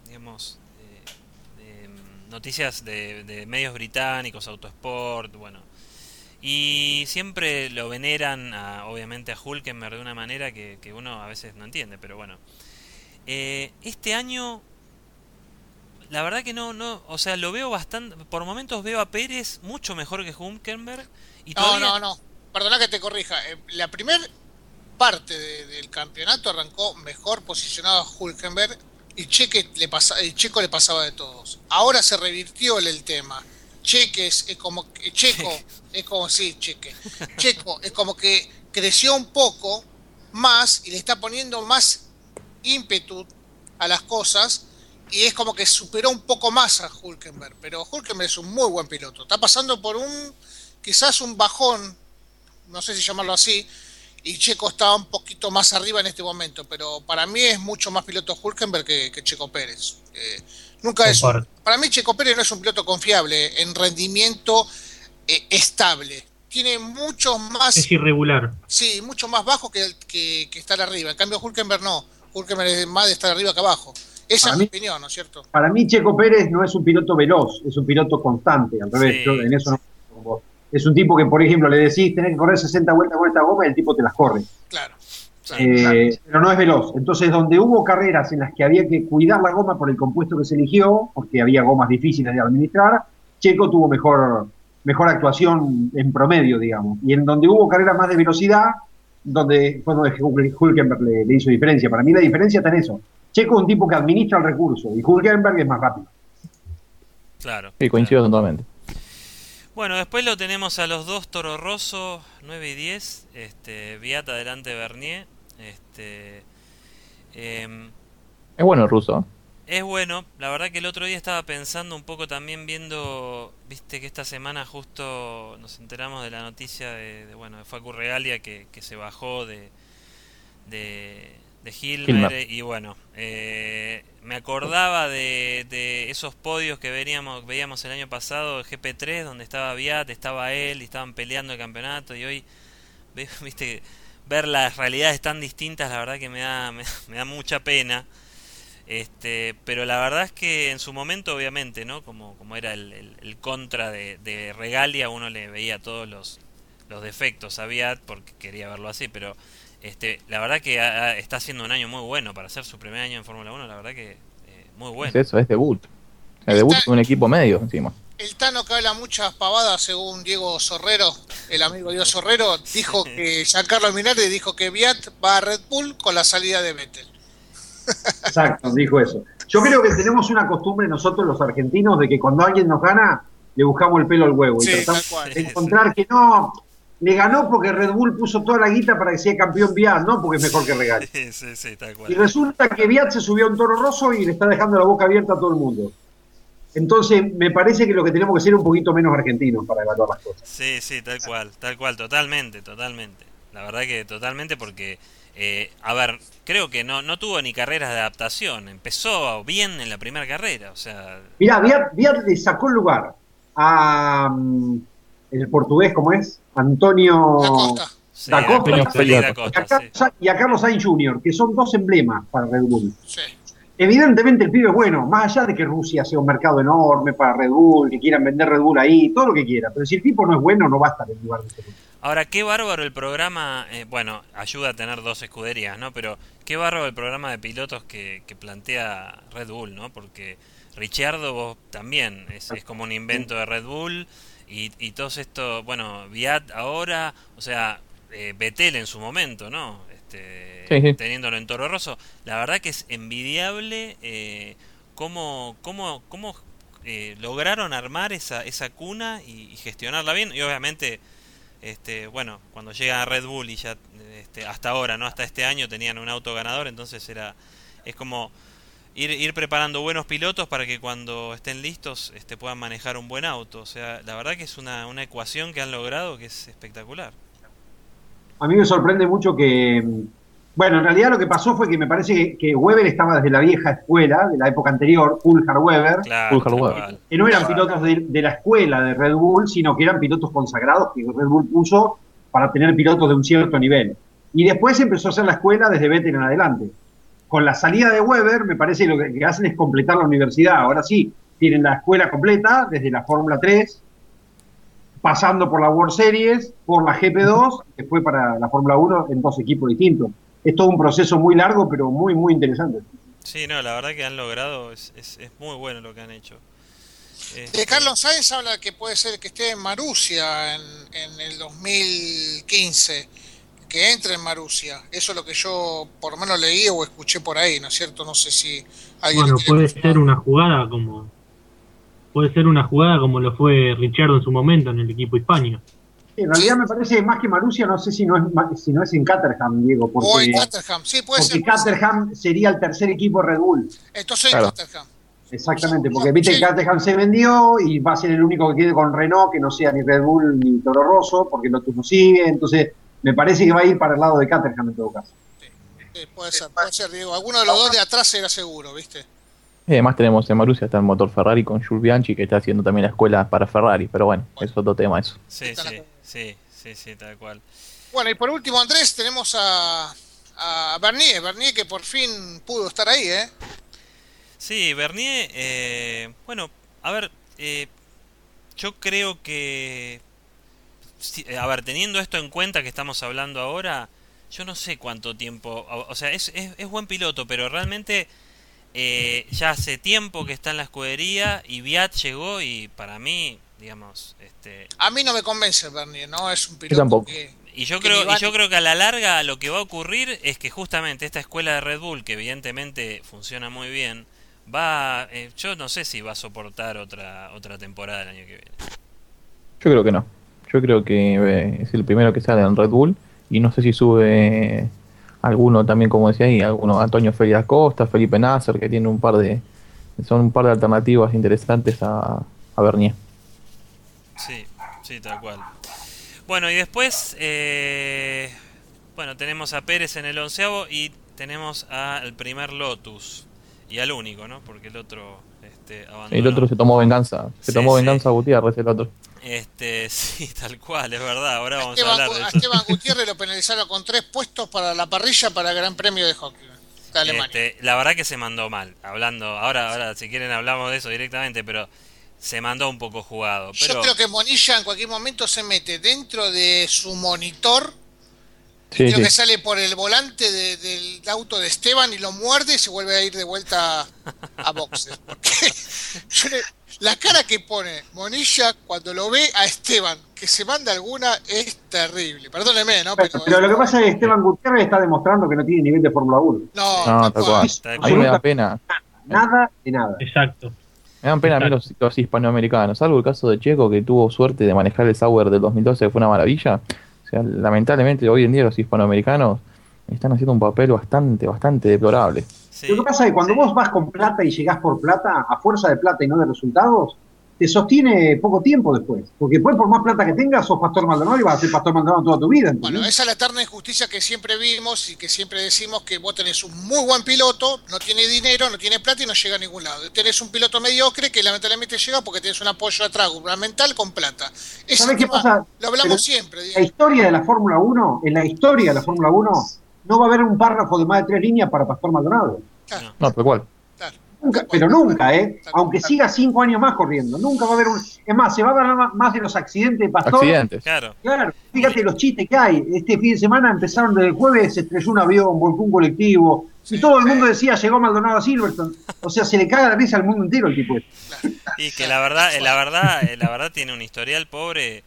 noticias de medios británicos, Autosport, bueno. Y siempre lo veneran, obviamente, a Hülkenberg de una manera que uno a veces no entiende, pero bueno. Este año, la verdad que no, o sea, lo veo bastante, por momentos veo a Pérez mucho mejor que Hülkenberg. Y todavía... No, perdona que te corrija. La primera parte del campeonato arrancó mejor posicionado a Hülkenberg y Checo le pasaba de todos. Ahora se revirtió el tema. Checo es como que creció un poco más y le está poniendo más ímpetu a las cosas y es como que superó un poco más a Hülkenberg, pero Hülkenberg es un muy buen piloto, está pasando por quizás un bajón, no sé si llamarlo así, y Checo está un poquito más arriba en este momento, pero para mí es mucho más piloto Hülkenberg que Checo Pérez. Para mí Checo Pérez no es un piloto confiable en rendimiento estable. Tiene muchos más... Es irregular. Sí, mucho más bajo que estar arriba. En cambio Hülkenberg no. Hülkenberg es más de estar arriba que abajo. Esa es mi opinión, ¿no es cierto? Para mí Checo Pérez no es un piloto veloz, es un piloto constante. Al revés, Sí. yo en eso no... Es un tipo que, por ejemplo, le decís tenés que correr 60 vueltas con esta goma y el tipo te las corre. Claro. Pero no es veloz. Entonces, donde hubo carreras en las que había que cuidar la goma por el compuesto que se eligió, porque había gomas difíciles de administrar, Checo tuvo mejor actuación en promedio, digamos. Y en donde hubo carreras más de velocidad, donde Hülkenberg le hizo diferencia. Para mí la diferencia está en eso. Checo es un tipo que administra el recurso y Hülkenberg es más rápido. Claro. Sí, coincido totalmente. Bueno, después lo tenemos a los dos Toro Rosso, 9 y 10, Kvyat adelante de Bernier. Es bueno el ruso. Es bueno, la verdad que el otro día estaba pensando un poco también viendo, viste que esta semana justo nos enteramos de la noticia de Facu Regalia que se bajó de Hilmer. Y bueno, me acordaba de esos podios que veíamos el año pasado de GP3 donde estaba Kvyat, estaba él y estaban peleando el campeonato y hoy, viste, ver las realidades tan distintas la verdad que me da mucha pena. Pero la verdad es que en su momento obviamente, ¿no? Como era el contra de Regalia, uno le veía todos los defectos a Kvyat porque quería verlo así, pero la verdad que está haciendo un año muy bueno para hacer su primer año en Fórmula 1, la verdad que muy bueno. Eso es debut. El debut de un equipo medio encima. El Tano, que habla muchas pavadas, según Diego Sorrero, el amigo Diego Sorrero, dijo que Giancarlo Minardi dijo que Kvyat va a Red Bull con la salida de Vettel. Exacto, dijo eso. Yo creo que tenemos una costumbre nosotros los argentinos de que cuando alguien nos gana, le buscamos el pelo al huevo. Sí, y tratamos de encontrar que no, le ganó porque Red Bull puso toda la guita para que sea campeón Kvyat, no porque es mejor que Regalia. Sí, tal cual. Y resulta que Kvyat se subió a un Toro Rosso y le está dejando la boca abierta a todo el mundo. Entonces, me parece que lo que tenemos que ser es un poquito menos argentinos para evaluar las cosas. Sí, tal cual, totalmente. La verdad que totalmente porque, a ver, creo que no tuvo ni carreras de adaptación. Empezó bien en la primera carrera, o sea... Mirá, Kvyat le sacó el lugar a el portugués, ¿cómo es? Antonio Sí, Da Costa, Félix Da Costa, y a Carlos Sainz Jr., que son dos emblemas para Red Bull. Sí. Evidentemente el pibe es bueno, más allá de que Rusia sea un mercado enorme para Red Bull, que quieran vender Red Bull ahí, todo lo que quiera, pero si el tipo no es bueno, no va a estar en lugar de este. Ahora, qué bárbaro el programa, bueno, ayuda a tener dos escuderías, ¿no? Pero qué bárbaro el programa de pilotos que plantea Red Bull, ¿no? Porque Ricciardo vos también es como un invento de Red Bull y todos estos, bueno, Viat ahora, o sea, Vettel en su momento, ¿no? Sí. Teniéndolo en Toro Rosso. La verdad que es envidiable cómo lograron armar esa cuna y gestionarla bien. Y obviamente, bueno, cuando llega a Red Bull y ya hasta ahora, no hasta este año tenían un auto ganador, entonces es como ir preparando buenos pilotos para que cuando estén listos puedan manejar un buen auto. O sea, la verdad que es una ecuación que han logrado que es espectacular. A mí me sorprende mucho que, bueno, en realidad lo que pasó fue que me parece que Webber estaba desde la vieja escuela, de la época anterior, Coulthard-Webber, Claro, que no eran pilotos de la escuela de Red Bull, sino que eran pilotos consagrados que Red Bull puso para tener pilotos de un cierto nivel. Y después empezó a hacer la escuela desde Vettel en adelante. Con la salida de Webber, me parece que lo que hacen es completar la universidad. Ahora sí, tienen la escuela completa, desde la Fórmula 3, pasando por la World Series, por la GP2, después para la Fórmula 1 en dos equipos distintos. Es todo un proceso muy largo, pero muy, muy interesante. Sí, no, la verdad que han logrado, es muy bueno lo que han hecho. Carlos Sainz habla que puede ser que esté en Marussia en el 2015, que entre en Marussia. Eso es lo que yo por lo menos leí o escuché por ahí, ¿no es cierto? No sé si alguien... Bueno, puede ser una jugada como lo fue Ricciardo en su momento en el equipo hispano. En realidad me parece más que Marussia, no sé si no es en Caterham, Diego, porque, o en Caterham, sí, puede ser. Caterham sería el tercer equipo Red Bull. Entonces claro. en Caterham. Exactamente, porque viste que Caterham se vendió y va a ser el único que quede con Renault, que no sea ni Red Bull ni Toro Rosso, porque el otro no sigue, entonces me parece que va a ir para el lado de Caterham en todo caso. Sí, puede ser, Diego. Alguno de los dos de atrás era seguro, ¿viste? Y además tenemos en Marussia está el motor Ferrari con Jules Bianchi, que está haciendo también la escuela para Ferrari, pero bueno, es otro tema eso. Sí, tal cual. Bueno, y por último, Andrés, tenemos a Bernier que por fin pudo estar ahí, ¿eh? Sí, Bernier, bueno, a ver, yo creo que, a ver, teniendo esto en cuenta que estamos hablando ahora, yo no sé cuánto tiempo, o sea, es buen piloto, pero realmente ya hace tiempo que está en la escudería y Viat llegó y para mí, digamos, a mí no me convence Bernier, ¿no? Es un piloto tampoco. yo creo que a la larga lo que va a ocurrir es que justamente esta escuela de Red Bull, que evidentemente funciona muy bien, yo no sé si va a soportar otra temporada el año que viene. Yo creo que no. Yo creo que es el primero que sale en Red Bull y no sé si sube alguno también, como decía ahí, Antonio Félix Da Costa, Felipe Nasser, que tiene son un par de alternativas interesantes a Bernier. Sí, tal cual. Bueno, y después bueno, tenemos a Pérez en el 11º y tenemos al primer Lotus y al único, ¿no? Porque el otro abandonó. El otro se tomó venganza. Tomó venganza a Gutiérrez el otro. Sí, tal cual, es verdad. Ahora vamos a hablar de eso. A Esteban Gutiérrez lo penalizaron con 3 puestos para la parrilla para el Gran Premio de Hockey de Alemania. La verdad que se mandó mal. Ahora si quieren hablamos de eso directamente, pero se mandó un poco jugado. Pero... Yo creo que Monilla en cualquier momento se mete dentro de su monitor. Sí, creo que sale por el volante del auto de Esteban y lo muerde y se vuelve a ir de vuelta a boxes. Porque la cara que pone Monilla cuando lo ve a Esteban, que se manda alguna, es terrible. Perdóneme, ¿no? Pero lo que pasa es que Esteban Gutiérrez está demostrando que no tiene nivel de Fórmula 1. No, tal cual. A mí me da pena. Nada de nada. Exacto. Me dan pena a mí los hispanoamericanos, salvo el caso de Checo, que tuvo suerte de manejar el Sauber del 2012, que fue una maravilla. O sea, lamentablemente hoy en día los hispanoamericanos están haciendo un papel bastante deplorable. Sí. Lo que pasa es que cuando vos vas con plata y llegás por plata, a fuerza de plata y no de resultados, te sostiene poco tiempo después. Porque después, por más plata que tengas, sos Pastor Maldonado y vas a ser Pastor Maldonado toda tu vida. ¿Entendés? Bueno, esa es la eterna injusticia que siempre vimos y que siempre decimos que vos tenés un muy buen piloto, no tiene dinero, no tiene plata y no llega a ningún lado. Tenés un piloto mediocre que lamentablemente llega porque tenés un apoyo atrás gubernamental con plata. ¿Sabés qué pasa? Lo hablamos siempre. La historia de la Fórmula 1, en la historia de la Fórmula 1, no va a haber un párrafo de más de 3 líneas para Pastor Maldonado. Claro. No, tal cual. Claro. Nunca, pero nunca, aunque siga 5 años más corriendo, nunca va a haber un... Es más, se va a hablar más de los accidentes de Pastor. Accidentes. Claro. Claro, fíjate los chistes que hay. Este fin de semana empezaron desde el jueves, se estrelló un avión, volcó un colectivo, y todo el mundo decía, llegó Maldonado a Silverstone. O sea, se le caga la risa al mundo entero el tipo. Y que la verdad tiene un historial pobre,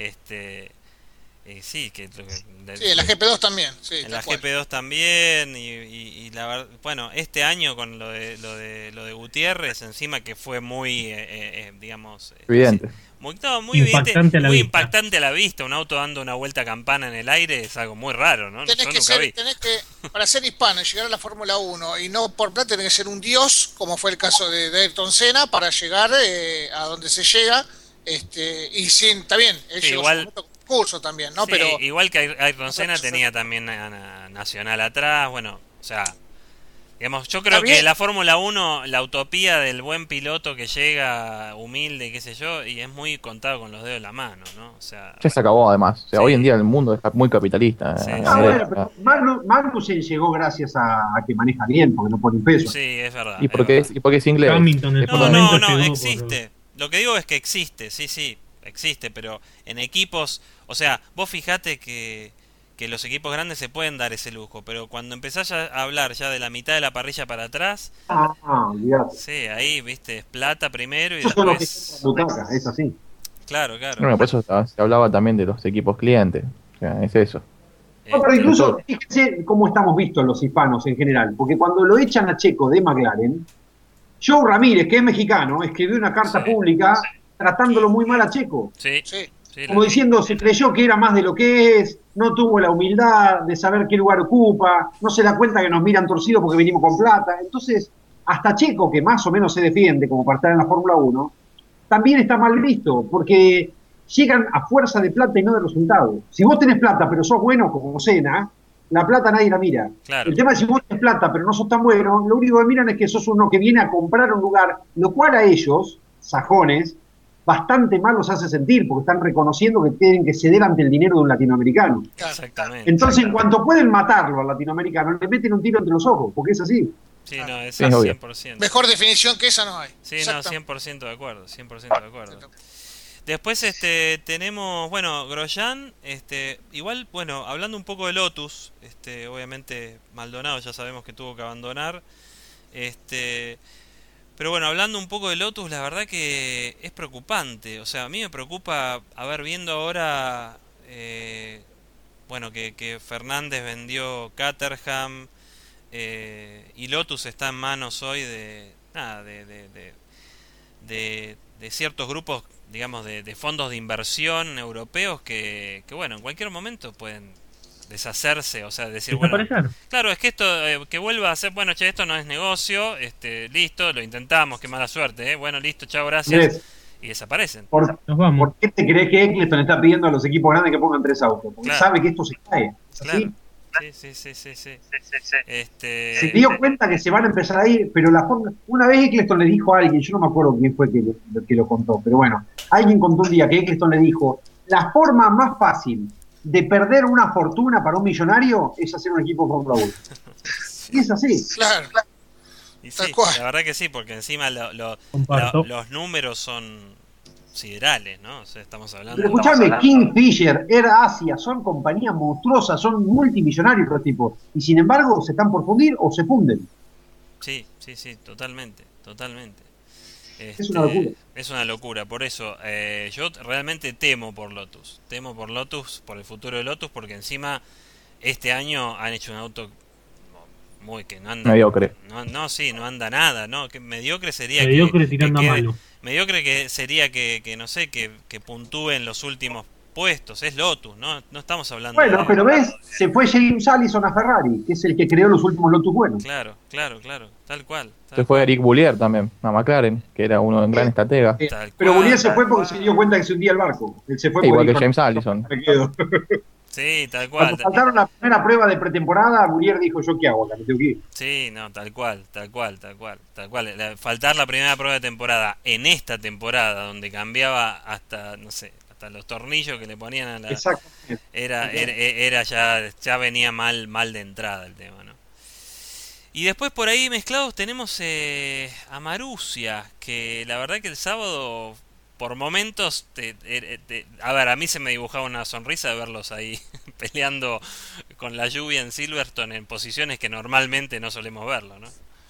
sí, que sí, en la GP2 también, sí, en la GP2 también y la verdad, bueno, este año con lo de Gutiérrez encima que fue muy digamos evidente. muy impactante a la vista, un auto dando una vuelta a campana en el aire es algo muy raro, ¿no? Tenés que para ser hispano y llegar a la Fórmula 1 y no por plata tenés que ser un dios, como fue el caso de Ayrton Senna, para llegar a donde se llega, y sin, está bien, sí, igual curso también, ¿no? Sí, pero igual que Ayrton Senna tenía también a Nacional atrás, bueno, o sea, digamos, yo creo que la Fórmula 1, la utopía del buen piloto que llega humilde, qué sé yo, y es muy contado con los dedos de la mano, ¿no? O sea, ya se acabó además, o sea, hoy en día el mundo está muy capitalista. Sí. Bueno, pero Magnussen llegó gracias a que maneja bien, porque no pone un peso. Sí, es verdad. Y porque es inglés. No, existe. Lo que digo es que existe, sí, existe, pero en equipos, o sea, vos fijate que los equipos grandes se pueden dar ese lujo, pero cuando empezás a hablar ya de la mitad de la parrilla para atrás, sí, ahí, viste, es plata primero y eso después... es así. Claro. Bueno, por eso se hablaba también de los equipos clientes, o sea, es eso. No, pero incluso, fíjense cómo estamos vistos los hispanos en general, porque cuando lo echan a Checo de McLaren, Joe Ramírez, que es mexicano, escribió una carta pública tratándolo muy mal a Checo. Sí. Como diciendo, se creyó que era más de lo que es, no tuvo la humildad de saber qué lugar ocupa, no se da cuenta que nos miran torcidos porque venimos con plata. Entonces, hasta Checo, que más o menos se defiende como para estar en la Fórmula 1, también está mal visto, porque llegan a fuerza de plata y no de resultados. Si vos tenés plata, pero sos bueno como Senna, la plata nadie la mira. Claro. El tema es si vos tenés plata, pero no sos tan bueno, lo único que miran es que sos uno que viene a comprar un lugar, lo cual a ellos, sajones, bastante mal los hace sentir, porque están reconociendo que tienen que ceder ante el dinero de un latinoamericano. Exactamente. Entonces, en cuanto pueden matarlo al latinoamericano, le meten un tiro entre los ojos, porque es así. Sí, no, es Sí, es obvio. 100%. Mejor definición que esa no hay. Sí, no, 100% de acuerdo, 100% de acuerdo. Después tenemos, bueno, Grosjean, igual, bueno, hablando un poco de Lotus, obviamente Maldonado ya sabemos que tuvo que abandonar, pero bueno, hablando un poco de Lotus, la verdad que es preocupante, o sea, a mí me preocupa, viendo ahora, bueno, que Fernández vendió Caterham, y Lotus está en manos hoy de ciertos grupos, digamos, de fondos de inversión europeos que bueno, en cualquier momento pueden deshacerse, o sea, decir, bueno, claro, es que esto, que vuelva a ser, bueno, che, esto no es negocio, listo, lo intentamos, qué mala suerte, bueno, listo, chao, gracias, y desaparecen. ¿Por qué te crees que Eccleston está pidiendo a los equipos grandes que pongan 3 autos? Porque sabe que esto se cae. Claro. Sí. Se dio cuenta que se van a empezar a ir, pero una vez Eccleston le dijo a alguien, yo no me acuerdo quién fue que lo contó, pero bueno, alguien contó un día que Eccleston le dijo, la forma más fácil de perder una fortuna para un millonario es hacer un equipo Fórmula 1. Y es así. Claro. Y sí, la verdad que sí, porque encima los números son siderales, ¿no? O sea, estamos hablando... Pero escuchame, Kingfisher, Air Asia, son compañías monstruosas, son multimillonarios los tipos, y sin embargo se están por fundir o se funden. Sí, totalmente. Es una locura. Es una locura, por eso yo realmente temo por Lotus, por el futuro de Lotus, porque encima este año han hecho un auto muy que no anda mediocre. No anda nada, ¿no? Que mediocre sería tirando a malo. Mediocre que sería que no sé, que puntúe en los últimos puestos, es Lotus, no estamos hablando Bueno, pero ves, se fue James Allison a Ferrari, que es el que creó los últimos Lotus buenos. Claro, tal cual. Se fue Eric Boulier también, a McLaren, que era uno de gran estratega. Pero Boulier se fue porque se dio cuenta que se hundía el barco. Él se fue igual que James Allison. Sí, tal cual. Cuando faltaron la primera prueba de pretemporada, Boulier dijo, ¿yo qué hago? Me tengo que ir. Sí, no, tal cual. Faltar la primera prueba de temporada en esta temporada, donde cambiaba hasta, no sé, hasta los tornillos que le ponían a la... Exactamente. Era ya venía mal de entrada el tema, ¿no? Y después por ahí mezclados tenemos a Marussia, que la verdad que el sábado... Por momentos, a ver, a mí se me dibujaba una sonrisa de verlos ahí peleando con la lluvia en Silverstone en posiciones que normalmente no solemos verlo, ¿no?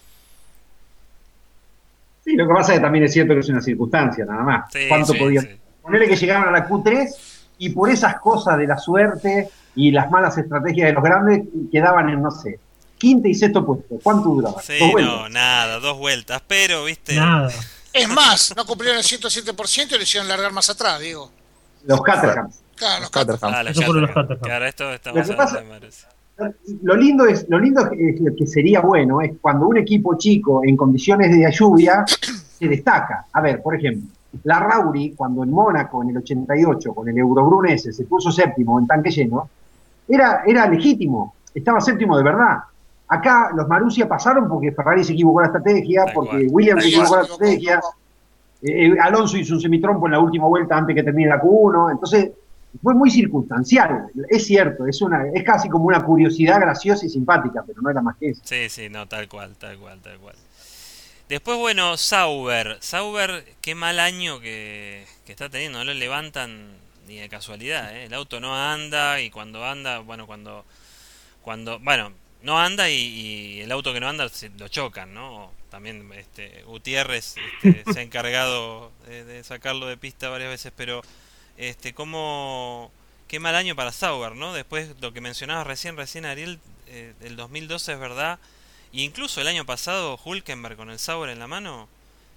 Sí, lo que pasa es que también es cierto que es una circunstancia, nada más. Sí, ¿Cuánto podía? Sí. Ponerle que llegaron a la Q3 y por esas cosas de la suerte y las malas estrategias de los grandes quedaban en, no sé, quinto y sexto puesto. ¿Cuánto duraba? Sí, no, nada, 2 vueltas, pero, viste... Nada. Es más, no cumplieron el 107% y lo hicieron largar más atrás, digo. Los Caterham. Claro, los Caterham. Eso fueron los Caterham. Claro, esto estamos hablando de Marussia. Lo lindo es que sería bueno, es cuando un equipo chico en condiciones de lluvia se destaca. A ver, por ejemplo, la Rauri, cuando en Mónaco en el 88 con el Eurobrunese se puso séptimo en tanque lleno, era legítimo, estaba séptimo de verdad. Acá los Marussia pasaron porque Ferrari se equivocó la estrategia, porque Williams se equivocó la estrategia, Alonso hizo un semitrompo en la última vuelta antes que termine la Q1, entonces fue muy circunstancial, es cierto, es casi como una curiosidad graciosa y simpática, pero no era más que eso. Sí, no, tal cual. Después, bueno, Sauber, qué mal año que está teniendo, no lo levantan ni de casualidad, el auto no anda y cuando anda, no anda y el auto que no anda lo chocan, ¿no? También Gutiérrez se ha encargado de sacarlo de pista varias veces, pero qué mal año para Sauber, ¿no? Después lo que mencionabas recién Ariel, el 2012 es verdad, e incluso el año pasado Hülkenberg con el Sauber en la mano,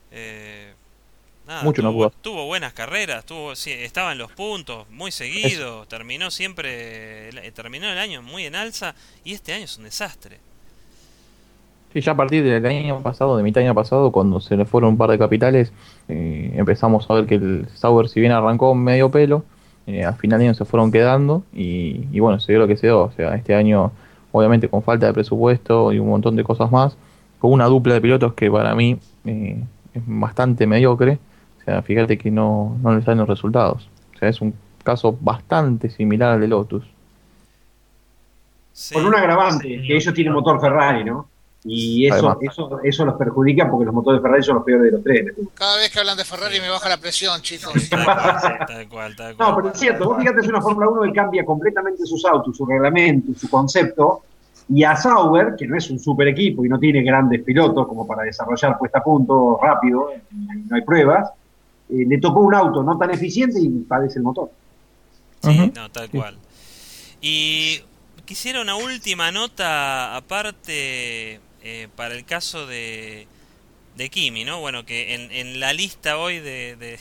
mucho no pudo. Tuvo buenas carreras, estaba en los puntos muy seguido, terminó el año muy en alza y este año es un desastre. Sí, ya a partir del año pasado, de mitad del año pasado, cuando se le fueron un par de capitales, empezamos a ver que el Sauber, si bien arrancó medio pelo, al final de año se fueron quedando y bueno, se dio lo que se dio. O sea, este año, obviamente con falta de presupuesto y un montón de cosas más, con una dupla de pilotos que para mí es bastante mediocre. O sea, fíjate que no le salen los resultados. O sea, es un caso bastante similar al de Lotus. Sí. Con un agravante, que ellos tienen motor Ferrari, ¿no? Y eso los perjudica porque los motores Ferrari son los peores de los trenes. Cada vez que hablan de Ferrari me baja la presión, chicos. Tal cual. No, pero es cierto, vos fíjate, es una Fórmula 1 que cambia completamente sus autos, su reglamento, su concepto, y a Sauber, que no es un super equipo y no tiene grandes pilotos como para desarrollar puesta a punto rápido, no hay pruebas, le tocó un auto no tan eficiente y padece el motor. Sí, no, tal cual. Y quisiera una última nota aparte para el caso de Kimi, ¿no? Bueno, que en la lista hoy de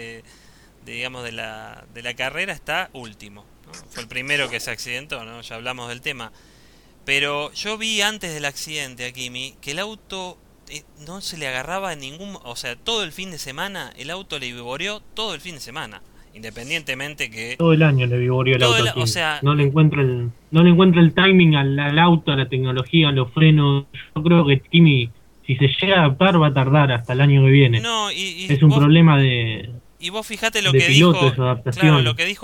la carrera está último, ¿no? Fue el primero que se accidentó, ¿no? Ya hablamos del tema. Pero yo vi antes del accidente a Kimi que el auto no se le agarraba en o sea, todo el fin de semana el auto le vivoreó todo el fin de semana, independientemente que todo el año le vivoreó el auto. O sea, no le encuentra el timing al auto, a la tecnología, a los frenos. Yo creo que Kimi, si se llega a adaptar, va a tardar hasta el año que viene. No, es un problema de... Y vos fijate lo de que piloto, dijo, su adaptación. claro, lo que dijo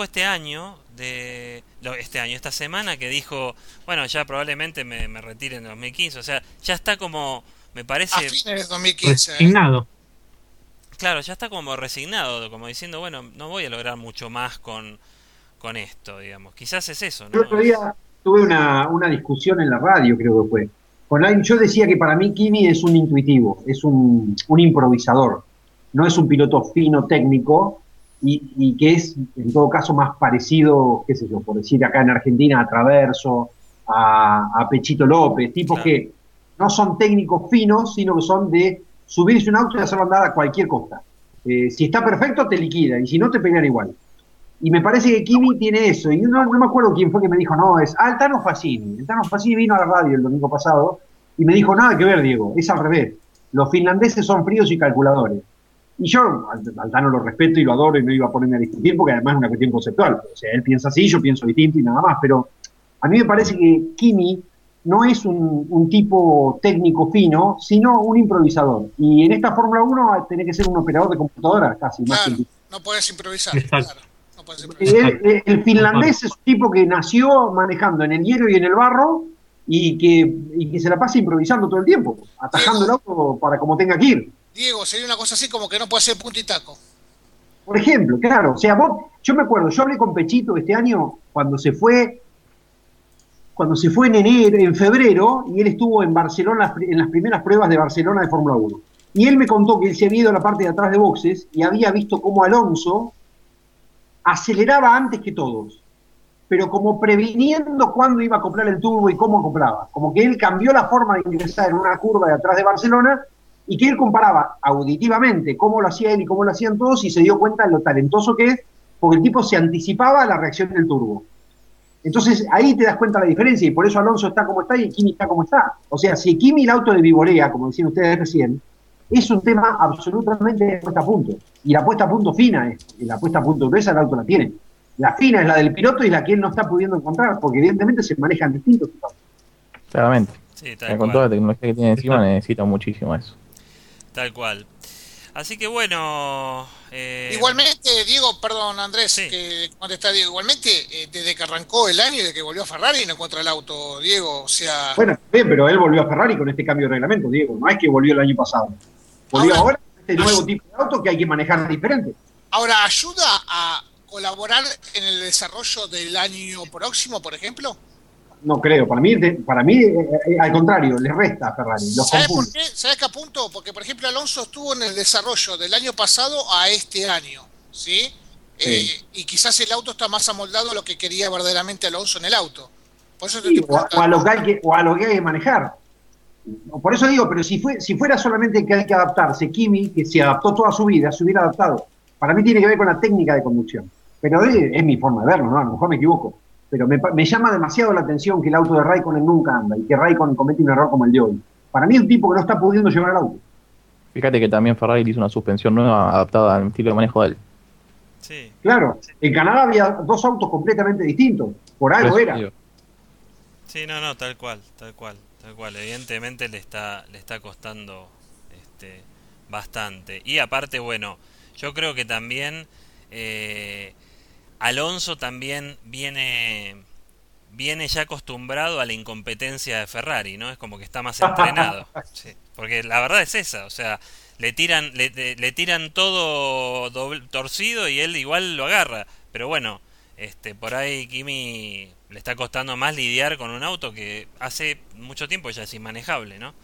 esta semana, que dijo, bueno, ya probablemente me retire en 2015, o sea, ya está como, me parece... A fines de 2015. Resignado. Claro, ya está como resignado, como diciendo, bueno, no voy a lograr mucho más con esto, digamos. Quizás es eso, ¿no? El otro día tuve una discusión en la radio, creo que fue. Yo decía que para mí Kimi es un intuitivo, es un improvisador. No es un piloto fino, técnico, y que es, en todo caso, más parecido, qué sé yo, por decir acá en Argentina, a Traverso, a Pechito López, tipos claro, que no son técnicos finos, sino que son de subirse un auto y hacerlo andar a cualquier costa. Si está perfecto, te liquida, y si no, te pelean igual. Y me parece que Kimi tiene eso. Y no me acuerdo quién fue que me dijo, no, es el Tano Facini. El Tano Facini vino a la radio el domingo pasado y me dijo, nada que ver, Diego, es al revés. Los finlandeses son fríos y calculadores. Y yo al Tano lo respeto y lo adoro y no iba a ponerme a discutir porque además es una cuestión conceptual. O sea, él piensa así, yo pienso distinto y nada más. Pero a mí me parece que Kimi no es un tipo técnico fino, sino un improvisador. Y en esta Fórmula 1 tenés que ser un operador de computadora casi. Claro, más que no podés improvisar. Exacto. Claro, no podés improvisar. el finlandés es un tipo que nació manejando en el hielo y en el barro y que se la pasa improvisando todo el tiempo, atajando el auto para como tenga que ir. Diego, sería una cosa así como que no puede ser punto y taco. Por ejemplo, claro, o sea, yo me acuerdo, yo hablé con Pechito este año cuando se fue en febrero, y él estuvo en Barcelona, en las primeras pruebas de Barcelona de Fórmula 1. Y él me contó que él se había ido a la parte de atrás de boxes y había visto cómo Alonso aceleraba antes que todos, pero como previniendo cuándo iba a acoplar el turbo y cómo acoplaba. Como que él cambió la forma de ingresar en una curva de atrás de Barcelona y que él comparaba auditivamente cómo lo hacía él y cómo lo hacían todos y se dio cuenta de lo talentoso que es, porque el tipo se anticipaba a la reacción del turbo. Entonces ahí te das cuenta de la diferencia y por eso Alonso está como está y Kimi está como está. O sea, si Kimi el auto de vivorea, como decían ustedes recién, es un tema absolutamente de puesta a punto. Y la puesta a punto fina es, y la puesta a punto gruesa el auto la tiene. La fina es la del piloto y la que él no está pudiendo encontrar, porque evidentemente se manejan distintos. Claramente. Sí, Con toda la tecnología que tiene encima necesita muchísimo eso. Tal cual. Así que bueno... Igualmente, Diego, perdón Andrés, sí. que contesta Diego, igualmente desde que arrancó el año y desde que volvió a Ferrari no encuentra el auto, Diego, o sea... Bueno, bien, pero él volvió a Ferrari con este cambio de reglamento, Diego, no es que volvió el año pasado. Volvió ahora con este nuevo tipo de auto que hay que manejar diferente. Ahora, ¿ayuda a colaborar en el desarrollo del año próximo, por ejemplo? No creo, para mí al contrario, le resta a Ferrari. ¿Sabes por qué? ¿Sabes qué apunto? Porque, por ejemplo, Alonso estuvo en el desarrollo del año pasado a este año, ¿sí? Y quizás el auto está más amoldado a lo que quería verdaderamente Alonso en el auto. Por eso sí, o a lo que hay que manejar. Por eso digo, pero si fuera solamente que hay que adaptarse, Kimi, que se adaptó toda su vida, se hubiera adaptado. Para mí tiene que ver con la técnica de conducción. Pero es mi forma de verlo, ¿no? A lo mejor me equivoco. Pero me llama demasiado la atención que el auto de Raikkonen nunca anda y que Raikkonen comete un error como el de hoy. Para mí es un tipo que no está pudiendo llevar el auto. Fíjate que también Ferrari hizo una suspensión nueva adaptada al estilo de manejo de él. Sí. Claro, en Canadá había dos autos completamente distintos, por algo era. Sí, no, tal cual. Evidentemente le está costando bastante. Y aparte, bueno, yo creo que también Alonso también viene ya acostumbrado a la incompetencia de Ferrari, ¿no? Es como que está más entrenado. Sí, porque la verdad es esa, o sea, le tiran todo torcido y él igual lo agarra. Pero bueno, por ahí Kimi le está costando más lidiar con un auto que hace mucho tiempo ya es inmanejable, ¿no?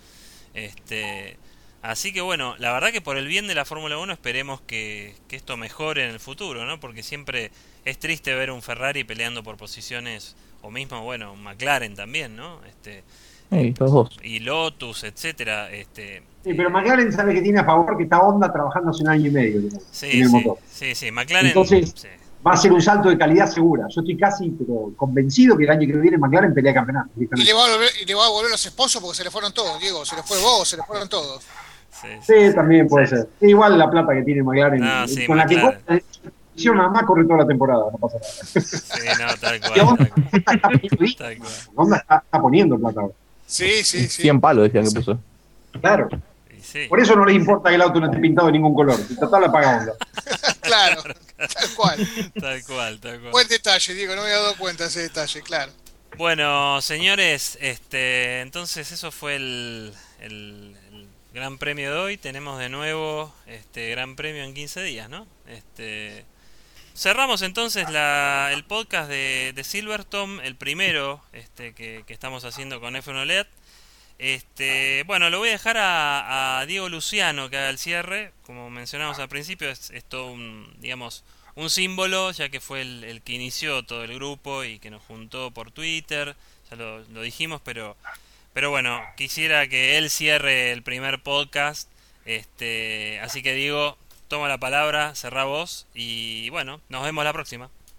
Así que bueno, la verdad que por el bien de la Fórmula 1 esperemos que esto mejore en el futuro, ¿no? Porque siempre es triste ver un Ferrari peleando por posiciones, o mismo, bueno, McLaren también, ¿no? Los dos. Y Lotus, etcétera. Sí, pero McLaren sabe que tiene a favor que está Honda trabajando hace un año y medio, digamos, en el motor. Sí, McLaren... Entonces, sí. Va a ser un salto de calidad segura. Yo estoy casi convencido que el año que viene McLaren pelea campeonato. Y le va a volver los esposos porque se le fueron todos, Diego. Se le fue vos, se le fueron todos. Sí, también puede ser. Igual la plata que tiene McLaren, con la que corre, nada más corre toda la temporada, no pasa nada. Sí, no, tal cual. Honda está poniendo plata ahora. Sí. 100 palos decían que puso. Claro. Sí. Por eso no les importa que el auto no esté pintado de ningún color. En total la paga Honda. Claro, tal cual. Tal cual. Buen detalle, Diego, no me había dado cuenta de ese detalle, claro. Bueno, señores, entonces eso fue el Gran Premio de hoy. Tenemos de nuevo Gran Premio en 15 días, ¿no? Cerramos entonces el podcast de Silverstone, el primero que estamos haciendo con F1 LED. Bueno, lo voy a dejar a Diego Luciano que haga el cierre. Como mencionamos al principio, es todo un símbolo, ya que fue el que inició todo el grupo y que nos juntó por Twitter. Ya lo dijimos, pero bueno, quisiera que él cierre el primer podcast. Así que Diego, toma la palabra, cerrá vos y bueno, nos vemos la próxima.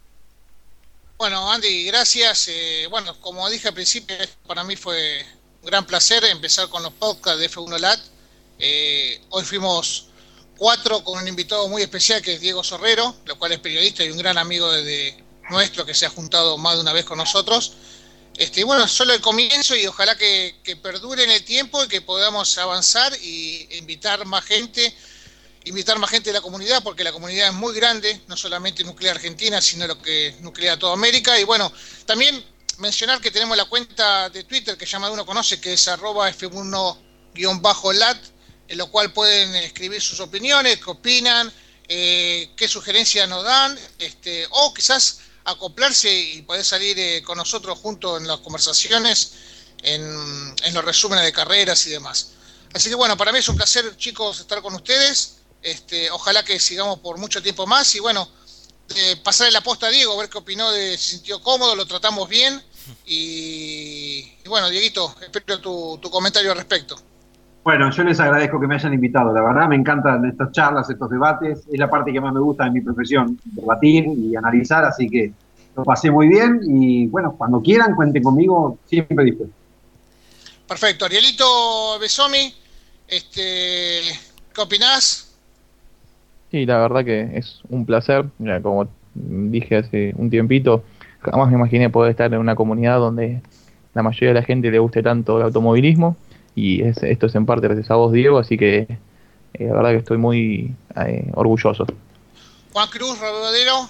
Bueno, Andy, gracias. Bueno, como dije al principio, para mí fue un gran placer empezar con los podcasts de F1 Lat. Hoy fuimos 4 con un invitado muy especial que es Diego Sorrero, lo cual es periodista y un gran amigo nuestro que se ha juntado más de una vez con nosotros. Bueno, solo el comienzo y ojalá que perdure en el tiempo y que podamos avanzar y invitar más gente de la comunidad, porque la comunidad es muy grande, no solamente Nuclea Argentina, sino lo que nuclea toda América. Y bueno, también mencionar que tenemos la cuenta de Twitter que ya más de uno conoce, que es @F1_lat, en lo cual pueden escribir sus opiniones, qué opinan, qué sugerencias nos dan, o quizás acoplarse y poder salir con nosotros juntos en las conversaciones, en los resúmenes de carreras y demás. Así que bueno, para mí es un placer, chicos, estar con ustedes. Ojalá que sigamos por mucho tiempo más y bueno, pasarle la posta a Diego, ver qué opinó, se sintió cómodo, lo tratamos bien y bueno, Dieguito, espero tu comentario al respecto. Bueno, yo les agradezco que me hayan invitado, la verdad me encantan estas charlas, estos debates, es la parte que más me gusta de mi profesión, debatir y analizar, así que lo pasé muy bien y bueno, cuando quieran cuenten conmigo, siempre dispuesto. Perfecto, Arielito Besomi, ¿qué opinás? Sí, la verdad que es un placer. Mira, como dije hace un tiempito, jamás me imaginé poder estar en una comunidad donde la mayoría de la gente le guste tanto el automovilismo y esto es en parte gracias a vos, Diego, así que la verdad que estoy muy orgulloso. Juan Cruz, Rodero.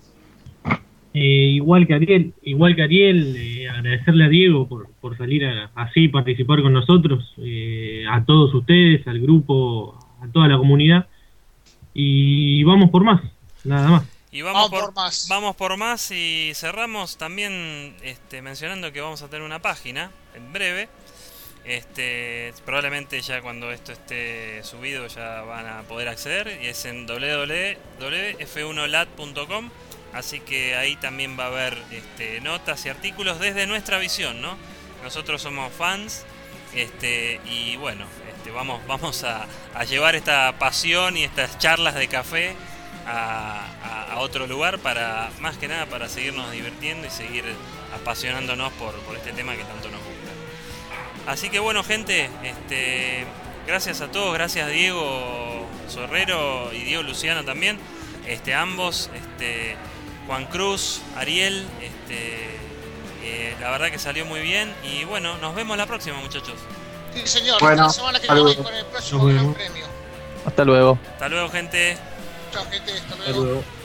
Igual que Ariel, agradecerle a Diego por salir así, participar con nosotros, a todos ustedes, al grupo, a toda la comunidad. Y vamos por más, nada más. Y vamos por más y cerramos también mencionando que vamos a tener una página en breve. Probablemente ya cuando esto esté subido ya van a poder acceder y es en www.f1lat.com, así que ahí también va a haber notas y artículos desde nuestra visión, ¿no? Nosotros somos fans y bueno, vamos a llevar esta pasión y estas charlas de café a otro lugar para, más que nada, para seguirnos divirtiendo y seguir apasionándonos por este tema que tanto nos gusta. Así que bueno, gente, gracias a todos, gracias Diego Sorrero y Diego Luciano también, ambos, Juan Cruz, Ariel, la verdad que salió muy bien y bueno, nos vemos la próxima, muchachos. Sí, señor, bueno, la semana que viene con el próximo Gran Premio. Hasta luego. Hasta luego, gente. Chao, gente, hasta Hasta luego. luego.